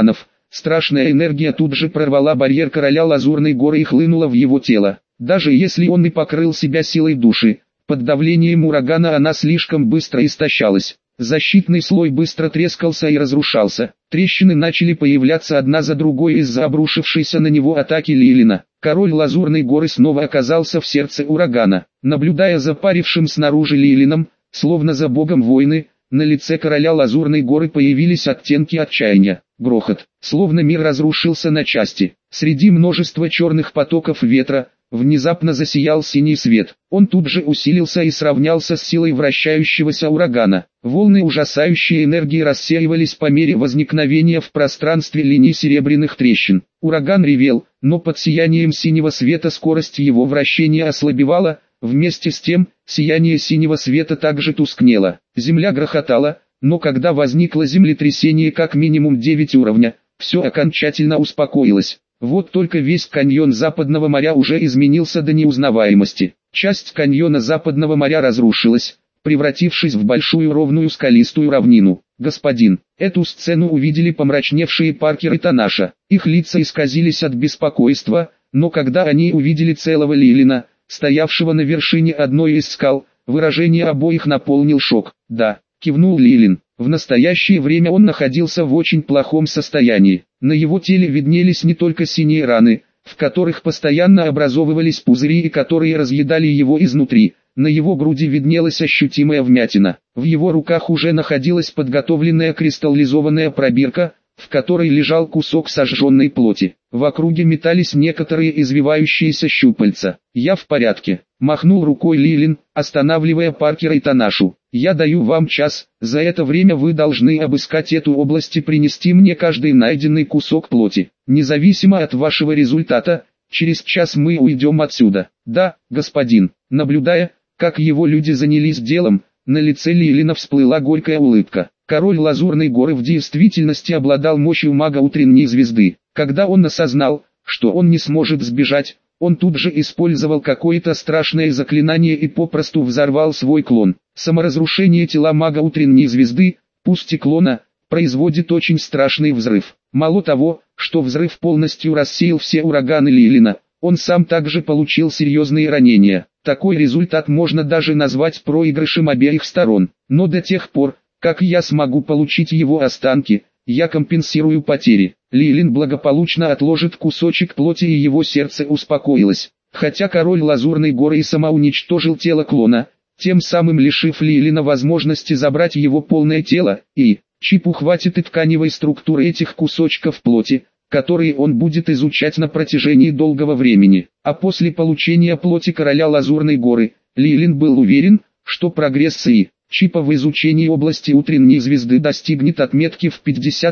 Страшная энергия тут же прорвала барьер короля Лазурной горы и хлынула в его тело. Даже если он и покрыл себя силой души, под давлением урагана она слишком быстро истощалась. Защитный слой быстро трескался и разрушался. Трещины начали появляться одна за другой из-за обрушившейся на него атаки Лилина. Король Лазурной горы снова оказался в сердце урагана. Наблюдая за парившим снаружи Лилином, словно за богом войны, на лице короля Лазурной горы появились оттенки отчаяния. Грохот, словно мир разрушился на части. Среди множества черных потоков ветра, внезапно засиял синий свет. Он тут же усилился и сравнялся с силой вращающегося урагана. Волны ужасающей энергии рассеивались по мере возникновения в пространстве линий серебряных трещин. Ураган ревел, но под сиянием синего света скорость его вращения ослабевала. Вместе с тем, сияние синего света также тускнело. Земля грохотала, но когда возникло землетрясение как минимум 9 уровня, все окончательно успокоилось. Вот только весь каньон Западного моря уже изменился до неузнаваемости. Часть каньона Западного моря разрушилась, превратившись в большую ровную скалистую равнину. «Господин!» Эту сцену увидели помрачневшие Паркер и Танаша. Их лица исказились от беспокойства, но когда они увидели целого Лилина, стоявшего на вершине одной из скал, выражение обоих наполнил шок. «Да», кивнул Лилин. В настоящее время он находился в очень плохом состоянии. На его теле виднелись не только синие раны, в которых постоянно образовывались пузыри и которые разъедали его изнутри. На его груди виднелась ощутимая вмятина. В его руках уже находилась подготовленная кристаллизованная пробирка, в которой лежал кусок сожженной плоти. В округе метались некоторые извивающиеся щупальца. «Я в порядке», — махнул рукой Лилин, останавливая Паркера и Танашу. «Я даю вам час, за это время вы должны обыскать эту область и принести мне каждый найденный кусок плоти. Независимо от вашего результата, через час мы уйдем отсюда». «Да, господин». Наблюдая, как его люди занялись делом, на лице Лилина всплыла горькая улыбка. Король Лазурной горы в действительности обладал мощью мага утренней звезды. Когда он осознал, что он не сможет сбежать, он тут же использовал какое-то страшное заклинание и попросту взорвал свой клон. Саморазрушение тела мага утренней звезды, пусть и клона, производит очень страшный взрыв. Мало того, что взрыв полностью рассеял все ураганы Лилина, он сам также получил серьезные ранения. Такой результат можно даже назвать проигрышем обеих сторон. Но до тех пор, как я смогу получить его останки, я компенсирую потери. Лилин благополучно отложит кусочек плоти и его сердце успокоилось. Хотя король Лазурной горы и самоуничтожил тело клона, тем самым лишив Лилина возможности забрать его полное тело, и чипу хватит и тканевой структуры этих кусочков плоти, которые он будет изучать на протяжении долгого времени. А после получения плоти короля Лазурной горы, Лилин был уверен, что прогресс чипа в изучении области утренней звезды достигнет отметки в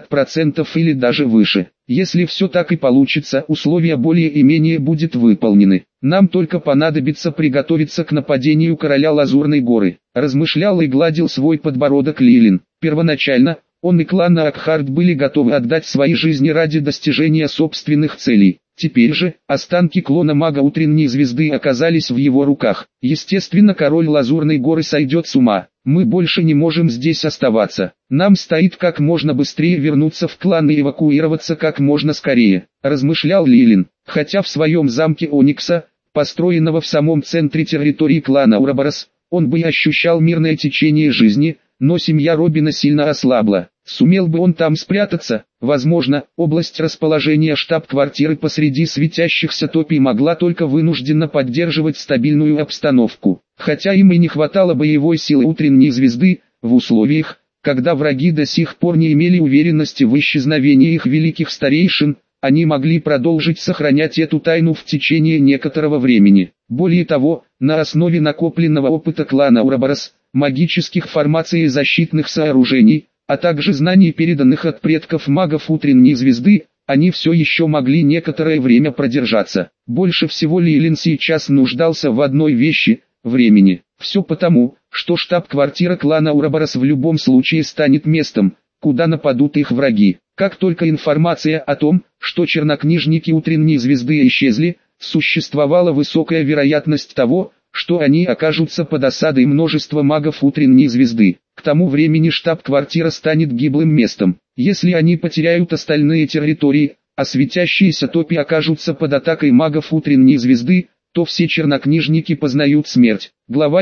50% или даже выше. Если все так и получится, условия более и менее будут выполнены. Нам только понадобится приготовиться к нападению короля Лазурной горы. Размышлял и гладил свой подбородок Лилин. Первоначально, он и клан Акхард были готовы отдать свои жизни ради достижения собственных целей. Теперь же, останки клона мага утренней звезды оказались в его руках. Естественно, король Лазурной горы сойдет с ума. Мы больше не можем здесь оставаться. Нам стоит как можно быстрее вернуться в клан и эвакуироваться как можно скорее, размышлял Лилин. Хотя в своем замке Оникса, построенного в самом центре территории клана Ураборос, он бы и ощущал мирное течение жизни, но семья Робина сильно ослабла. Сумел бы он там спрятаться? Возможно, область расположения штаб-квартиры посреди светящихся топий могла только вынужденно поддерживать стабильную обстановку. Хотя им и не хватало боевой силы утренней звезды, в условиях, когда враги до сих пор не имели уверенности в исчезновении их великих старейшин, они могли продолжить сохранять эту тайну в течение некоторого времени. Более того, на основе накопленного опыта клана Ураборос, магических формаций и защитных сооружений, а также знаний, переданных от предков магов утренней звезды, они все еще могли некоторое время продержаться. Больше всего Лилин сейчас нуждался в одной вещи – времени. Все потому, что штаб-квартира клана Ураборос в любом случае станет местом, куда нападут их враги. Как только информация о том, что чернокнижники утренней звезды исчезли, существовала высокая вероятность того, что они окажутся под осадой множества магов утренней звезды. К тому времени штаб-квартира станет гиблым местом. Если они потеряют остальные территории, а светящиеся топи окажутся под атакой магов утренней звезды, то все чернокнижники познают смерть. Глава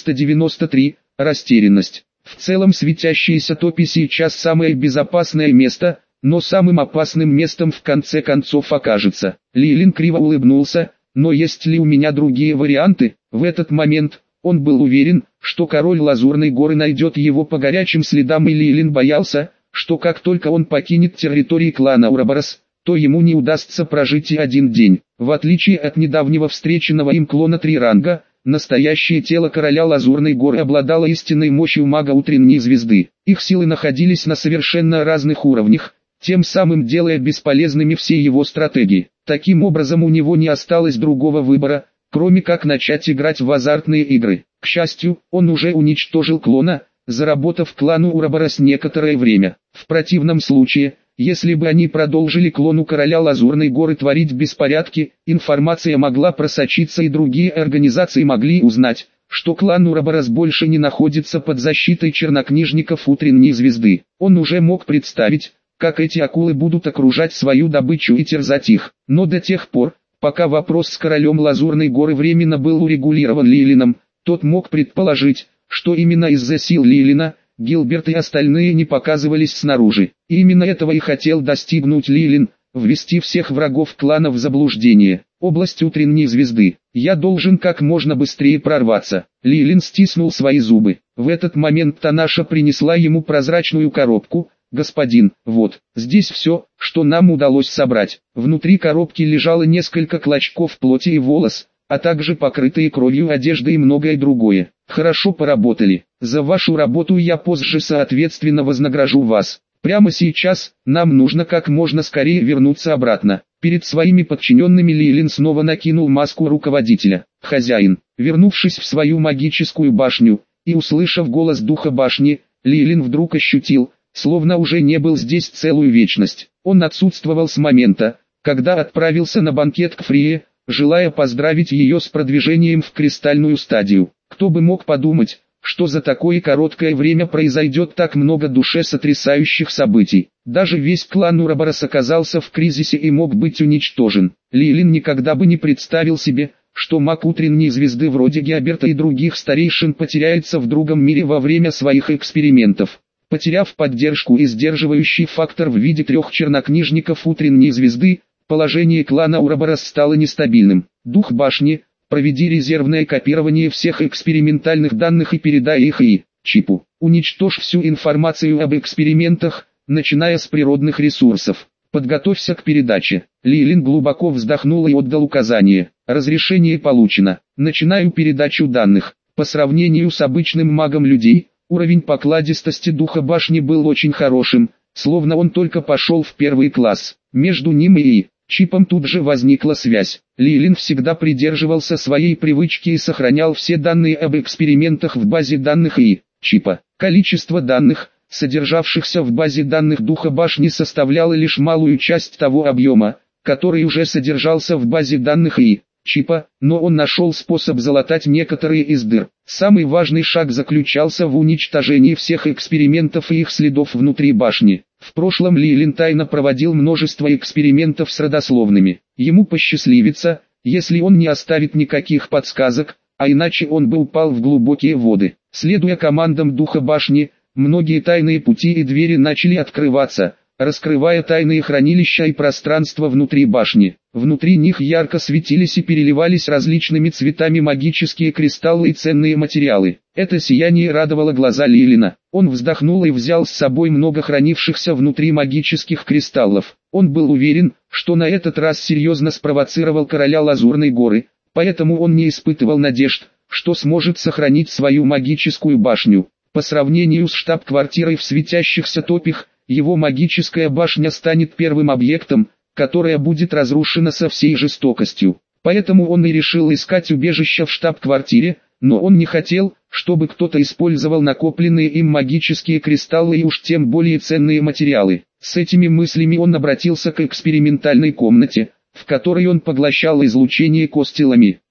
493. Растерянность. В целом светящиеся топи сейчас самое безопасное место, но самым опасным местом в конце концов окажется. Лилин криво улыбнулся, но есть ли у меня другие варианты? В этот момент он был уверен, что король Лазурной горы найдет его по горячим следам, и Лилин боялся, что как только он покинет территории клана Ураборос, то ему не удастся прожить и один день. В отличие от недавнего встреченного им клона Триранга, настоящее тело короля Лазурной горы обладало истинной мощью мага утренней звезды. Их силы находились на совершенно разных уровнях, тем самым делая бесполезными все его стратегии. Таким образом у него не осталось другого выбора, кроме как начать играть в азартные игры. К счастью, он уже уничтожил клона, заработав клану Ураборос некоторое время. В противном случае, если бы они продолжили клону короля Лазурной горы творить беспорядки, информация могла просочиться и другие организации могли узнать, что клан Ураборос больше не находится под защитой чернокнижников утренней звезды. Он уже мог представить, как эти акулы будут окружать свою добычу и терзать их. Но до тех пор, пока вопрос с королем Лазурной горы временно был урегулирован Лилином, тот мог предположить, что именно из-за сил Лилина, Гилберт и остальные не показывались снаружи. И именно этого и хотел достигнуть Лилин, ввести всех врагов клана в заблуждение. Область утренней звезды. Я должен как можно быстрее прорваться. Лилин стиснул свои зубы. В этот момент Танаша принесла ему прозрачную коробку. «Господин, вот, здесь все, что нам удалось собрать». Внутри коробки лежало несколько клочков плоти и волос, а также покрытые кровью одежды и многое другое. «Хорошо поработали. За вашу работу я позже соответственно вознагражу вас. Прямо сейчас, нам нужно как можно скорее вернуться обратно». Перед своими подчиненными Лилин снова накинул маску руководителя. «Хозяин». Вернувшись в свою магическую башню, и услышав голос духа башни, Лилин вдруг ощутил, словно уже не был здесь целую вечность. Он отсутствовал с момента, когда отправился на банкет к Фрие, желая поздравить ее с продвижением в кристальную стадию. Кто бы мог подумать, что за такое короткое время произойдет так много душесотрясающих событий. Даже весь клан Ураборос оказался в кризисе и мог быть уничтожен. Лилин никогда бы не представил себе, что маг утренней звезды вроде Гиаберта и других старейшин потеряется в другом мире во время своих экспериментов. Потеряв поддержку и сдерживающий фактор в виде 3 чернокнижников утренней звезды, положение клана Ураборос стало нестабильным. Дух башни, проведи резервное копирование всех экспериментальных данных и передай их чипу. Уничтожь всю информацию об экспериментах, начиная с природных ресурсов. Подготовься к передаче. Лилин глубоко вздохнул и отдал указание. Разрешение получено. Начинаю передачу данных. По сравнению с обычным магом людей, уровень покладистости духа башни был очень хорошим, словно он только пошел в 1 класс. Между ним и чипом тут же возникла связь. Лилин всегда придерживался своей привычки и сохранял все данные об экспериментах в базе данных чипа. Количество данных, содержавшихся в базе данных духа башни, составляло лишь малую часть того объема, который уже содержался в базе данных чипа, но он нашел способ залатать некоторые из дыр. Самый важный шаг заключался в уничтожении всех экспериментов и их следов внутри башни. В прошлом Лилин тайно проводил множество экспериментов с родословными. Ему посчастливится, если он не оставит никаких подсказок, а иначе он бы упал в глубокие воды. Следуя командам духа башни, многие тайные пути и двери начали открываться, раскрывая тайные хранилища и пространства внутри башни. Внутри них ярко светились и переливались различными цветами магические кристаллы и ценные материалы. Это сияние радовало глаза Лилина. Он вздохнул и взял с собой много хранившихся внутри магических кристаллов. Он был уверен, что на этот раз серьезно спровоцировал короля Лазурной горы, поэтому он не испытывал надежд, что сможет сохранить свою магическую башню. По сравнению с штаб-квартирой в светящихся топях, его магическая башня станет первым объектом, которая будет разрушена со всей жестокостью. Поэтому он и решил искать убежище в штаб-квартире, но он не хотел, чтобы кто-то использовал накопленные им магические кристаллы и уж тем более ценные материалы. С этими мыслями он обратился к экспериментальной комнате, в которой он поглощал излучение костелами.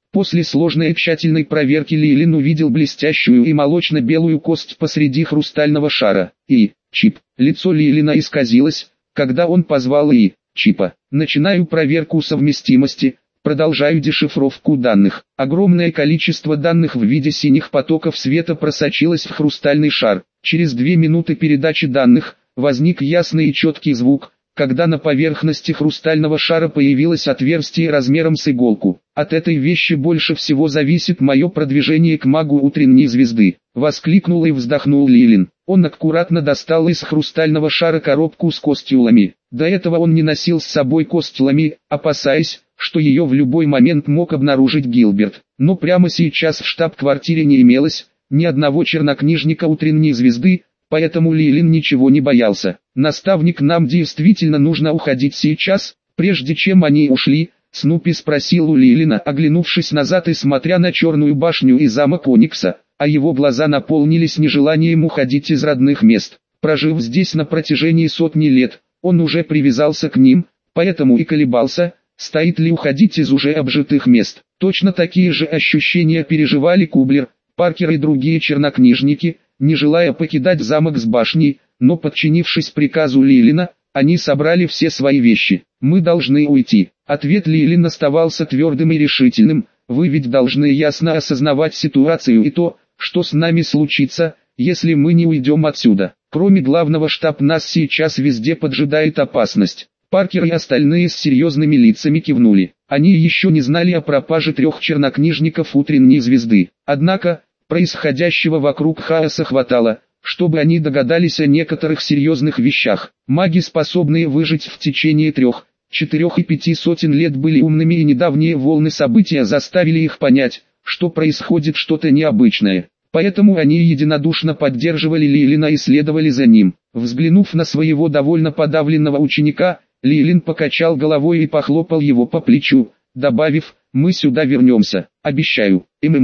После сложной и тщательной проверки Лилин увидел блестящую и молочно-белую кость посреди хрустального шара. Чип. Лицо Лилина исказилось, когда он позвал Чипа. Начинаю проверку совместимости. Продолжаю дешифровку данных. Огромное количество данных в виде синих потоков света просочилось в хрустальный шар. Через 2 минуты передачи данных, возник ясный и четкий звук, когда на поверхности хрустального шара появилось отверстие размером с иголку. От этой вещи больше всего зависит мое продвижение к магу утренней звезды. Воскликнул и вздохнул Лилин. Он аккуратно достал из хрустального шара коробку с костюлами. До этого он не носил с собой костюлами, опасаясь, что ее в любой момент мог обнаружить Гилберт. Но прямо сейчас в штаб-квартире не имелось ни одного чернокнижника утренней звезды, поэтому Лилин ничего не боялся. «Наставник, нам действительно нужно уходить сейчас, прежде чем они ушли?» Снупи спросил у Лилина, оглянувшись назад и смотря на черную башню и замок Оникса, а его глаза наполнились нежеланием уходить из родных мест. Прожив здесь на протяжении сотни лет, он уже привязался к ним, поэтому и колебался, стоит ли уходить из уже обжитых мест. Точно такие же ощущения переживали Кублер, Паркер и другие чернокнижники, не желая покидать замок с башней, но подчинившись приказу Лилина, они собрали все свои вещи. «Мы должны уйти». Ответ Лилин оставался твердым и решительным. «Вы ведь должны ясно осознавать ситуацию и то, что с нами случится, если мы не уйдем отсюда. Кроме главного штаба нас сейчас везде поджидает опасность». Паркер и остальные с серьезными лицами кивнули. Они еще не знали о пропаже 3 чернокнижников утренней звезды. Однако, происходящего вокруг хаоса хватало, чтобы они догадались о некоторых серьезных вещах. Маги, способные выжить в течение 3, 4 и 5 сотен лет, были умными, и недавние волны события заставили их понять, что происходит что-то необычное. Поэтому они единодушно поддерживали Лилина и следовали за ним. Взглянув на своего довольно подавленного ученика, Лилин покачал головой и похлопал его по плечу, добавив: «Мы сюда вернемся, обещаю.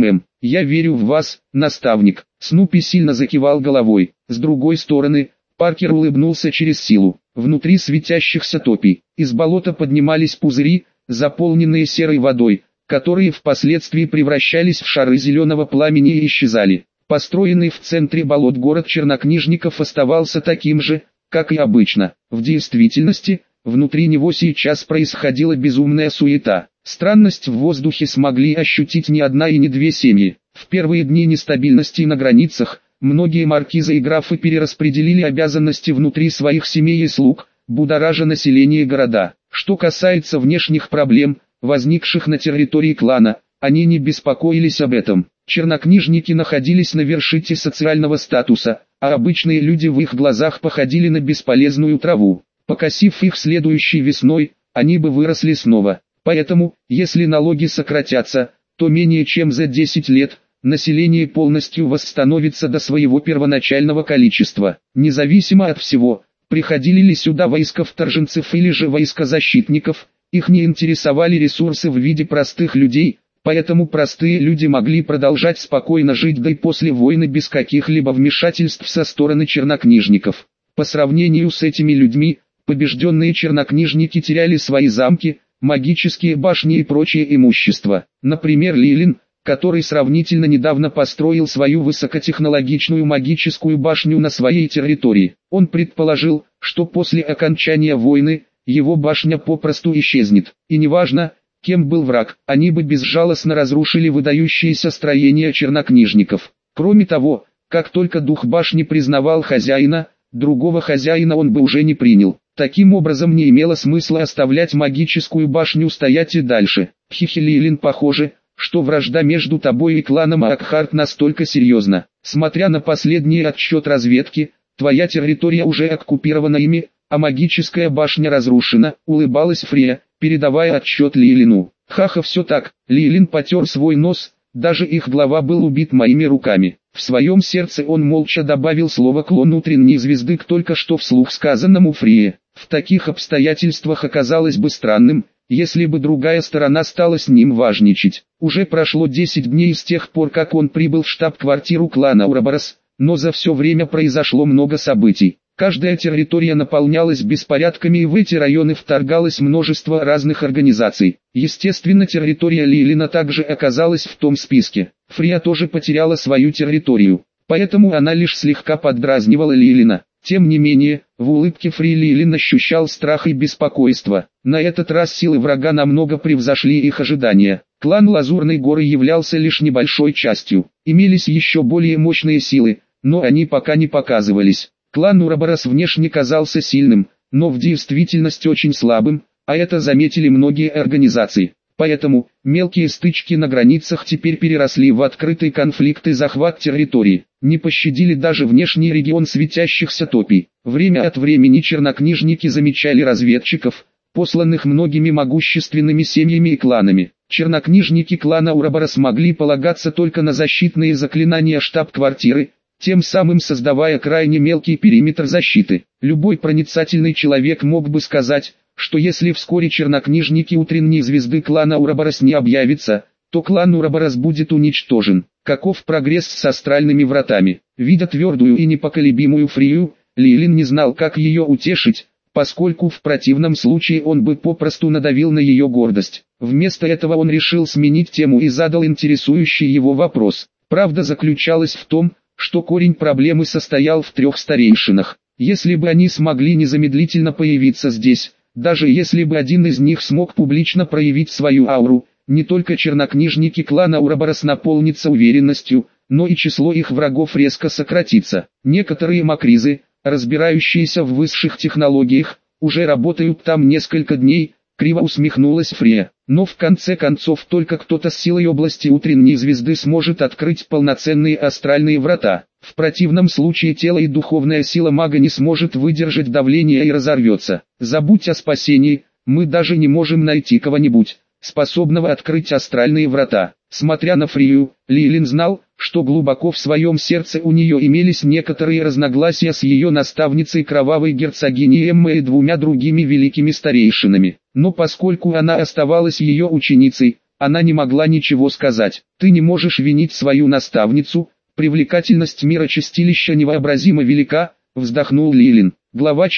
Я верю в вас, наставник». Снупи сильно закивал головой. С другой стороны, Паркер улыбнулся через силу. Внутри светящихся топий, из болота поднимались пузыри, заполненные серой водой, которые впоследствии превращались в шары зеленого пламени и исчезали. Построенный в центре болот город чернокнижников оставался таким же, как и обычно. В действительности, внутри него сейчас происходила безумная суета. Странность в воздухе смогли ощутить не одна и не 2 семьи. В первые дни нестабильности на границах, многие маркизы и графы перераспределили обязанности внутри своих семей и слуг, будоража население города. Что касается внешних проблем, возникших на территории клана, они не беспокоились об этом. Чернокнижники находились на вершине социального статуса, а обычные люди в их глазах походили на бесполезную траву. Покосив их следующей весной, они бы выросли снова. Поэтому, если налоги сократятся, то менее чем за 10 лет, население полностью восстановится до своего первоначального количества. Независимо от всего, приходили ли сюда войска вторженцев или же войска защитников, их не интересовали ресурсы в виде простых людей, поэтому простые люди могли продолжать спокойно жить да и после войны без каких-либо вмешательств со стороны чернокнижников. По сравнению с этими людьми, побежденные чернокнижники теряли свои замки, магические башни и прочее имущество. Например, Лилин, который сравнительно недавно построил свою высокотехнологичную магическую башню на своей территории. Он предположил, что после окончания войны, его башня попросту исчезнет. И неважно, кем был враг, они бы безжалостно разрушили выдающиеся строения чернокнижников. Кроме того, как только дух башни признавал хозяина, другого хозяина он бы уже не принял. Таким образом не имело смысла оставлять магическую башню стоять и дальше. Лилин, похоже, что вражда между тобой и кланом Акхарт настолько серьезна. Смотря на последний отчет разведки, твоя территория уже оккупирована ими, а магическая башня разрушена, улыбалась Фрея, передавая отчет Лилину. Ха-ха, все так. Лилин потер свой нос, даже их глава был убит моими руками. В своем сердце он молча добавил слово «клон утренней звезды» к только что вслух сказанному Фрие. В таких обстоятельствах оказалось бы странным, если бы другая сторона стала с ним важничать. Уже прошло 10 дней с тех пор, как он прибыл в штаб-квартиру клана Ураборос, но за все время произошло много событий. Каждая территория наполнялась беспорядками, и в эти районы вторгалось множество разных организаций. Естественно, территория Лилина также оказалась в том списке. Фрия тоже потеряла свою территорию, поэтому она лишь слегка поддразнивала Лилина. Тем не менее, в улыбке Фри Лилин ощущал страх и беспокойство. На этот раз силы врага намного превзошли их ожидания. Клан Лазурной Горы являлся лишь небольшой частью. Имелись еще более мощные силы, но они пока не показывались. Клан Ураборос внешне казался сильным, но в действительности очень слабым, а это заметили многие организации. Поэтому, мелкие стычки на границах теперь переросли в открытый конфликт и захват территории. Не пощадили даже внешний регион светящихся топий. Время от времени чернокнижники замечали разведчиков, посланных многими могущественными семьями и кланами. Чернокнижники клана Ураборос могли полагаться только на защитные заклинания штаб-квартиры, тем самым создавая крайне мелкий периметр защиты. Любой проницательный человек мог бы сказать, что если вскоре чернокнижники утренней звезды клана Ураборос не объявятся, то клан Ураборос будет уничтожен. Каков прогресс с астральными вратами? Видя твердую и непоколебимую Фрию, Лилин не знал, как ее утешить, поскольку в противном случае он бы попросту надавил на ее гордость. Вместо этого он решил сменить тему и задал интересующий его вопрос. Правда заключалась в том, что корень проблемы состоял в 3 старейшинах. Если бы они смогли незамедлительно появиться здесь, даже если бы один из них смог публично проявить свою ауру, не только чернокнижники клана Ураборос наполнится уверенностью, но и число их врагов резко сократится. Некоторые макризы, разбирающиеся в высших технологиях, уже работают там несколько дней, криво усмехнулась Фрия. Но в конце концов только кто-то с силой области утренней звезды сможет открыть полноценные астральные врата. В противном случае тело и духовная сила мага не сможет выдержать давление и разорвется. Забудь о спасении, мы даже не можем найти кого-нибудь, способного открыть астральные врата. Смотря на Фрию, Лилин знал, что глубоко в своем сердце у нее имелись некоторые разногласия с ее наставницей кровавой герцогиней Эммой и 2 другими великими старейшинами. Но поскольку она оставалась ее ученицей, она не могла ничего сказать. «Ты не можешь винить свою наставницу, привлекательность мира чистилища невообразимо велика», вздохнул Лилин. Глава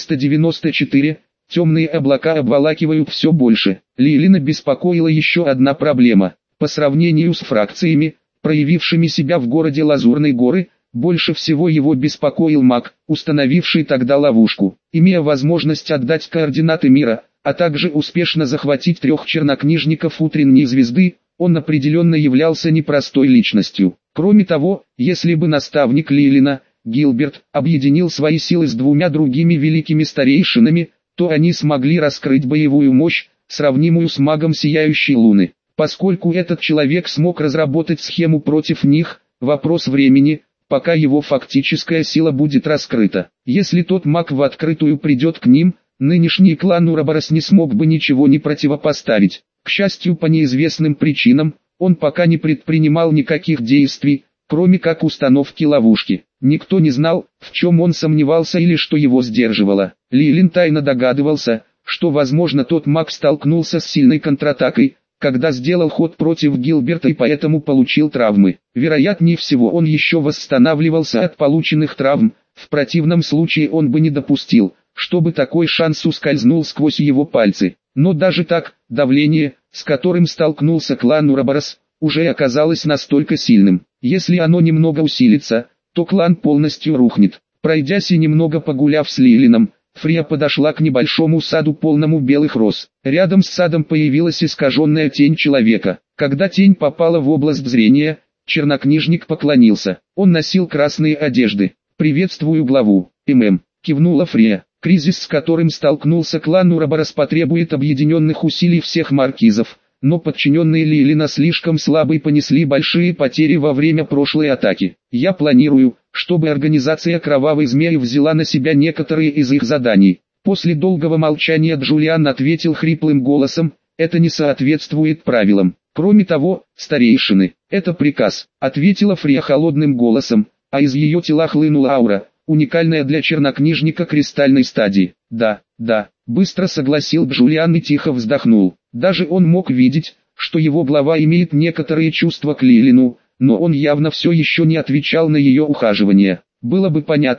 494. Темные облака обволакивают все больше. Лилина беспокоила еще одна проблема. По сравнению с фракциями, проявившими себя в городе Лазурной Горы, больше всего его беспокоил маг, установивший тогда ловушку. Имея возможность отдать координаты мира, а также успешно захватить 3 чернокнижников утренней звезды, он определенно являлся непростой личностью. Кроме того, если бы наставник Лилина, Гилберт, объединил свои силы с 2 другими великими старейшинами, то они смогли раскрыть боевую мощь, сравнимую с магом Сияющей Луны. Поскольку этот человек смог разработать схему против них, вопрос времени, пока его фактическая сила будет раскрыта. Если тот маг в открытую придет к ним, нынешний клан Ураборос не смог бы ничего не противопоставить. К счастью, по неизвестным причинам, он пока не предпринимал никаких действий, кроме как установки ловушки. Никто не знал, в чем он сомневался или что его сдерживало. Лилин тайно догадывался, что возможно тот маг столкнулся с сильной контратакой, когда сделал ход против Гилберта и поэтому получил травмы. Вероятнее всего он еще восстанавливался от полученных травм, в противном случае он бы не допустил, чтобы такой шанс ускользнул сквозь его пальцы. Но даже так, давление, с которым столкнулся клан Ураборос, уже оказалось настолько сильным. Если оно немного усилится, то клан полностью рухнет. Пройдясь и немного погуляв с Лилином, Фрия подошла к небольшому саду, полному белых роз. Рядом с садом появилась искаженная тень человека. Когда тень попала в область зрения, чернокнижник поклонился. Он носил красные одежды. «Приветствую главу, ММ», кивнула Фрия. Кризис, с которым столкнулся клан Ураборос, потребует объединенных усилий всех маркизов, но подчиненные Лилина слишком слабы и понесли большие потери во время прошлой атаки. Я планирую, чтобы организация Кровавой Змеи взяла на себя некоторые из их заданий. После долгого молчания Джулиан ответил хриплым голосом: «Это не соответствует правилам. Кроме того, старейшины, это приказ», ответила Фрия холодным голосом, а из ее тела хлынула аура, уникальная для чернокнижника кристальной стадии. «Да, да», быстро согласил Джулиан и тихо вздохнул. Даже он мог видеть, что его глава имеет некоторые чувства к Лилину, но он явно все еще не отвечал на ее ухаживание. Было бы понятно,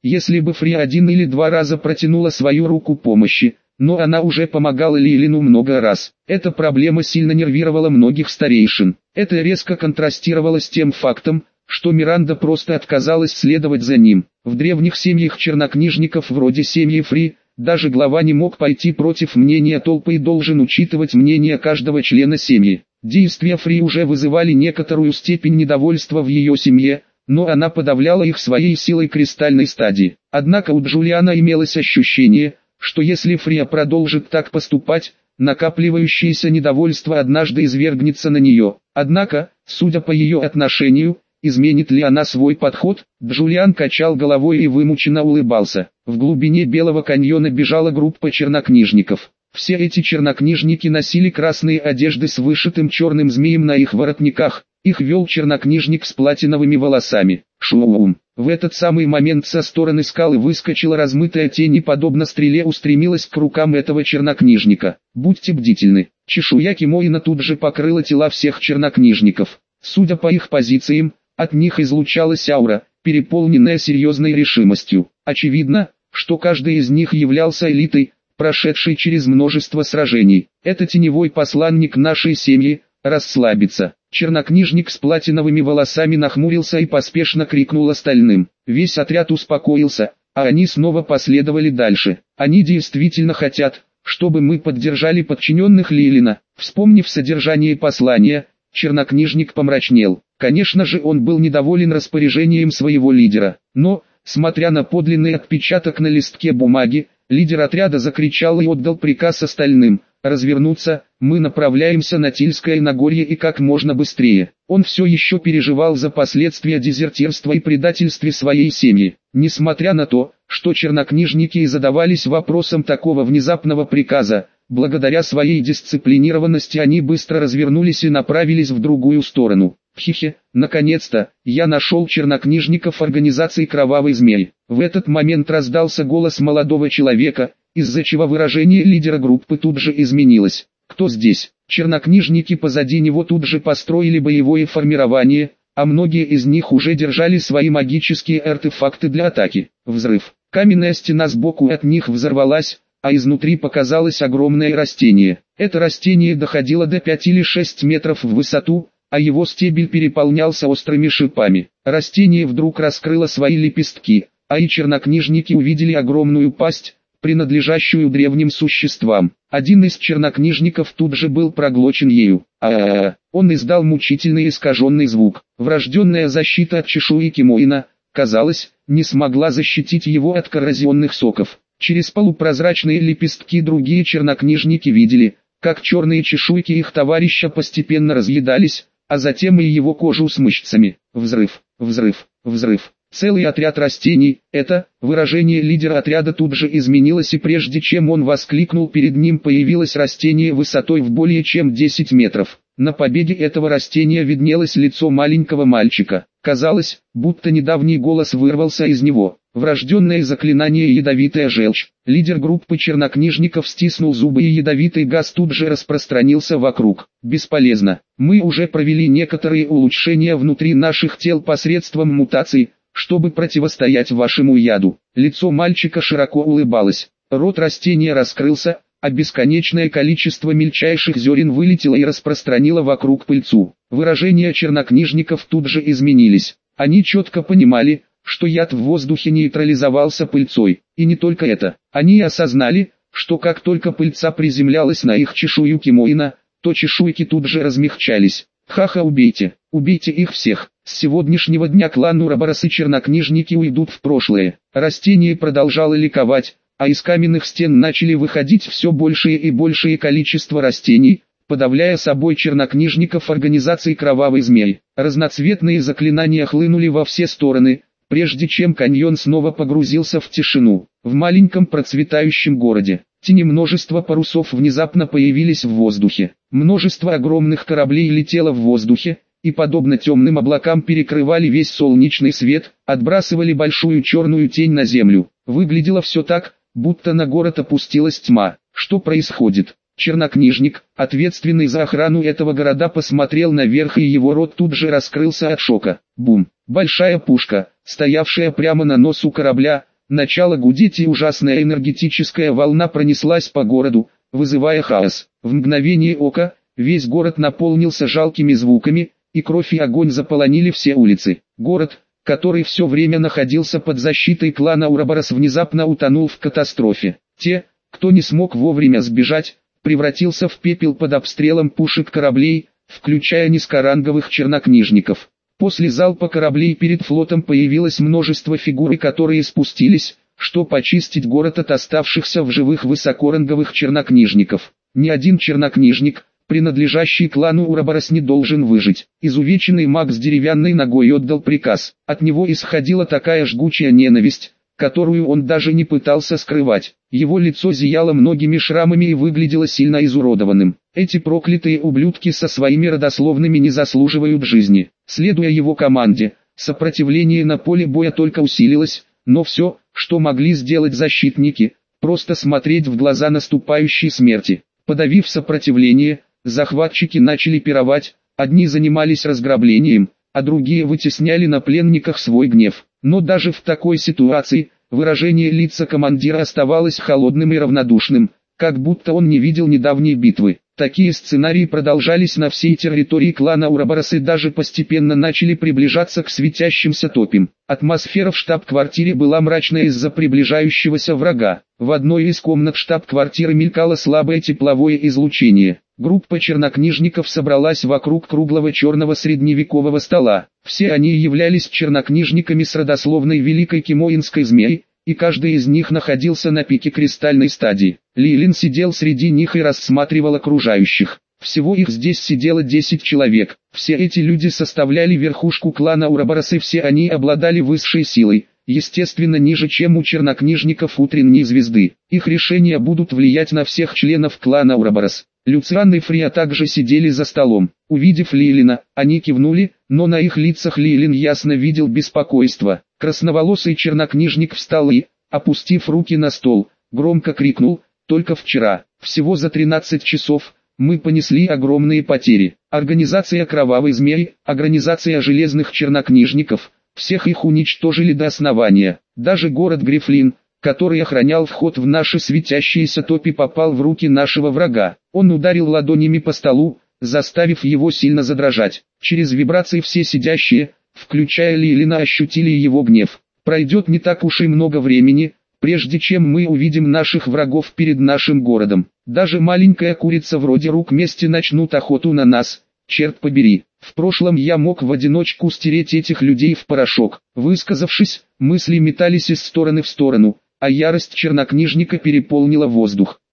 Если бы Фри один или два раза протянула свою руку помощи, но она уже помогала Лейлину много раз. Эта проблема сильно нервировала многих старейшин. Это резко контрастировало с тем фактом, что Миранда просто отказалась следовать за ним. В древних семьях чернокнижников вроде семьи Фри, даже глава не мог пойти против мнения толпы и должен учитывать мнение каждого члена семьи. Действия Фри уже вызывали некоторую степень недовольства в ее семье, но она подавляла их своей силой кристальной стадии. Однако у Джулиана имелось ощущение, что если Фрия продолжит так поступать, накапливающееся недовольство однажды извергнется на нее. Однако, судя по ее отношению, изменит ли она свой подход? Джулиан качал головой и вымученно улыбался. В глубине Белого каньона бежала группа чернокнижников. Все эти чернокнижники носили красные одежды с вышитым черным змеем на их воротниках. Их вел чернокнижник с платиновыми волосами. Шоум. В этот самый момент со стороны скалы выскочила размытая тень и подобно стреле устремилась к рукам этого чернокнижника. Будьте бдительны. Чешуя Кимоина тут же покрыла тела всех чернокнижников. Судя по их позициям, от них излучалась аура, переполненная серьезной решимостью. Очевидно, что каждый из них являлся элитой, прошедшей через множество сражений. Это теневой посланник нашей семьи. Расслабиться. Чернокнижник с платиновыми волосами нахмурился и поспешно крикнул остальным. Весь отряд успокоился, а они снова последовали дальше. Они действительно хотят, чтобы мы поддержали подчиненных Лейлина. Вспомнив содержание послания, чернокнижник помрачнел. Конечно же, он был недоволен распоряжением своего лидера. Но, смотря на подлинный отпечаток на листке бумаги, лидер отряда закричал и отдал приказ остальным развернуться. Мы направляемся на Тильское Нагорье и как можно быстрее. Он все еще переживал за последствия дезертирства и предательства своей семьи. Несмотря на то, что чернокнижники и задавались вопросом такого внезапного приказа, благодаря своей дисциплинированности они быстро развернулись и направились в другую сторону. Хихе, наконец-то, я нашел чернокнижников организации «Кровавый змей». В этот момент раздался голос молодого человека, из-за чего выражение лидера группы тут же изменилось. Кто здесь? Чернокнижники позади него тут же построили боевое формирование, а многие из них уже держали свои магические артефакты для атаки. Взрыв. Каменная стена сбоку от них взорвалась, а изнутри показалось огромное растение. Это растение доходило до 5 или 6 метров в высоту, а его стебель переполнялся острыми шипами. Растение вдруг раскрыло свои лепестки, а и чернокнижники увидели огромную пасть, принадлежащую древним существам. Один из чернокнижников тут же был проглочен ею. Он издал мучительный искаженный звук. Врожденная защита от чешуи Кимоина, казалось, не смогла защитить его от коррозионных соков. Через полупрозрачные лепестки другие чернокнижники видели, как черные чешуйки их товарища постепенно разъедались, а затем и его кожу с мышцами. Взрыв, взрыв, взрыв. Целый отряд растений, это, выражение лидера отряда тут же изменилось, и прежде чем он воскликнул, перед ним появилось растение высотой в более чем 10 метров. На победе этого растения виднелось лицо маленького мальчика. Казалось, будто недавний голос вырвался из него. Врожденное заклинание «Ядовитая желчь». Лидер группы чернокнижников стиснул зубы, и ядовитый газ тут же распространился вокруг. Бесполезно. Мы уже провели некоторые улучшения внутри наших тел посредством мутаций, чтобы противостоять вашему яду. Лицо мальчика широко улыбалось. Рот растения раскрылся, а бесконечное количество мельчайших зерен вылетело и распространило вокруг пыльцу. Выражения чернокнижников тут же изменились. Они четко понимали, что яд в воздухе нейтрализовался пыльцой. И не только это. Они осознали, что как только пыльца приземлялась на их чешую Кимоина, то чешуйки тут же размягчались. Ха-ха, убейте, убейте их всех. С сегодняшнего дня клан Ураборос и чернокнижники уйдут в прошлое. Растение продолжало ликовать, а из каменных стен начали выходить все большее и большее количество растений, подавляя собой чернокнижников организации «Кровавый змей». Разноцветные заклинания хлынули во все стороны, прежде чем каньон снова погрузился в тишину. В маленьком процветающем городе, тени множества парусов внезапно появились в воздухе. Множество огромных кораблей летело в воздухе, и подобно темным облакам перекрывали весь солнечный свет, отбрасывали большую черную тень на землю. Выглядело все так, будто на город опустилась тьма. Что происходит? Чернокнижник, ответственный за охрану этого города, посмотрел наверх, и его рот тут же раскрылся от шока. Бум! Большая пушка, стоявшая прямо на носу корабля, начало гудеть, и ужасная энергетическая волна пронеслась по городу, вызывая хаос. В мгновение ока весь город наполнился жалкими звуками, и кровь и огонь заполонили все улицы. Город, который все время находился под защитой клана Ураборос, внезапно утонул в катастрофе. Те, кто не смог вовремя сбежать, превратился в пепел под обстрелом пушек кораблей, включая низкоранговых чернокнижников. После залпа кораблей перед флотом появилось множество фигур, которые спустились, чтобы очистить город от оставшихся в живых высокоранговых чернокнижников. Ни один чернокнижник, принадлежащий клану Ураборос, не должен выжить. Изувеченный маг с деревянной ногой отдал приказ. От него исходила такая жгучая ненависть, которую он даже не пытался скрывать. Его лицо зияло многими шрамами и выглядело сильно изуродованным. Эти проклятые ублюдки со своими родословными не заслуживают жизни. Следуя его команде, сопротивление на поле боя только усилилось, но все, что могли сделать защитники, просто смотреть в глаза наступающей смерти. Подавив сопротивление, захватчики начали пировать, одни занимались разграблением, а другие вытесняли на пленниках свой гнев. Но даже в такой ситуации, выражение лица командира оставалось холодным и равнодушным, как будто он не видел недавней битвы. Такие сценарии продолжались на всей территории клана Ураборос и даже постепенно начали приближаться к светящимся топям. Атмосфера в штаб-квартире была мрачная из-за приближающегося врага. В одной из комнат штаб-квартиры мелькало слабое тепловое излучение. Группа чернокнижников собралась вокруг круглого черного средневекового стола. Все они являлись чернокнижниками с родословной великой кимоинской змеи, и каждый из них находился на пике кристальной стадии. Лилин сидел среди них и рассматривал окружающих. Всего их здесь сидело 10 человек. Все эти люди составляли верхушку клана Ураборос, и все они обладали высшей силой, естественно ниже, чем у чернокнижников утренней звезды. Их решения будут влиять на всех членов клана Ураборос. Люциан и Фрия также сидели за столом. Увидев Лилина, они кивнули, но на их лицах Лилин ясно видел беспокойство. Красноволосый чернокнижник встал и, опустив руки на стол, громко крикнул: «Только вчера, всего за 13 часов, мы понесли огромные потери. Организация Кровавой Змеи, организация Железных Чернокнижников, всех их уничтожили до основания. Даже город Грифлин, который охранял вход в наши светящиеся топи, попал в руки нашего врага». Он ударил ладонями по столу, заставив его сильно задрожать. Через вибрации все сидящие, включая Лилина, ощутили его гнев. Пройдет не так уж и много времени, прежде чем мы увидим наших врагов перед нашим городом. Даже маленькая курица вроде рук мести начнут охоту на нас, черт побери. В прошлом я мог в одиночку стереть этих людей в порошок. Высказавшись, мысли метались из стороны в сторону, а ярость чернокнижника переполнила воздух.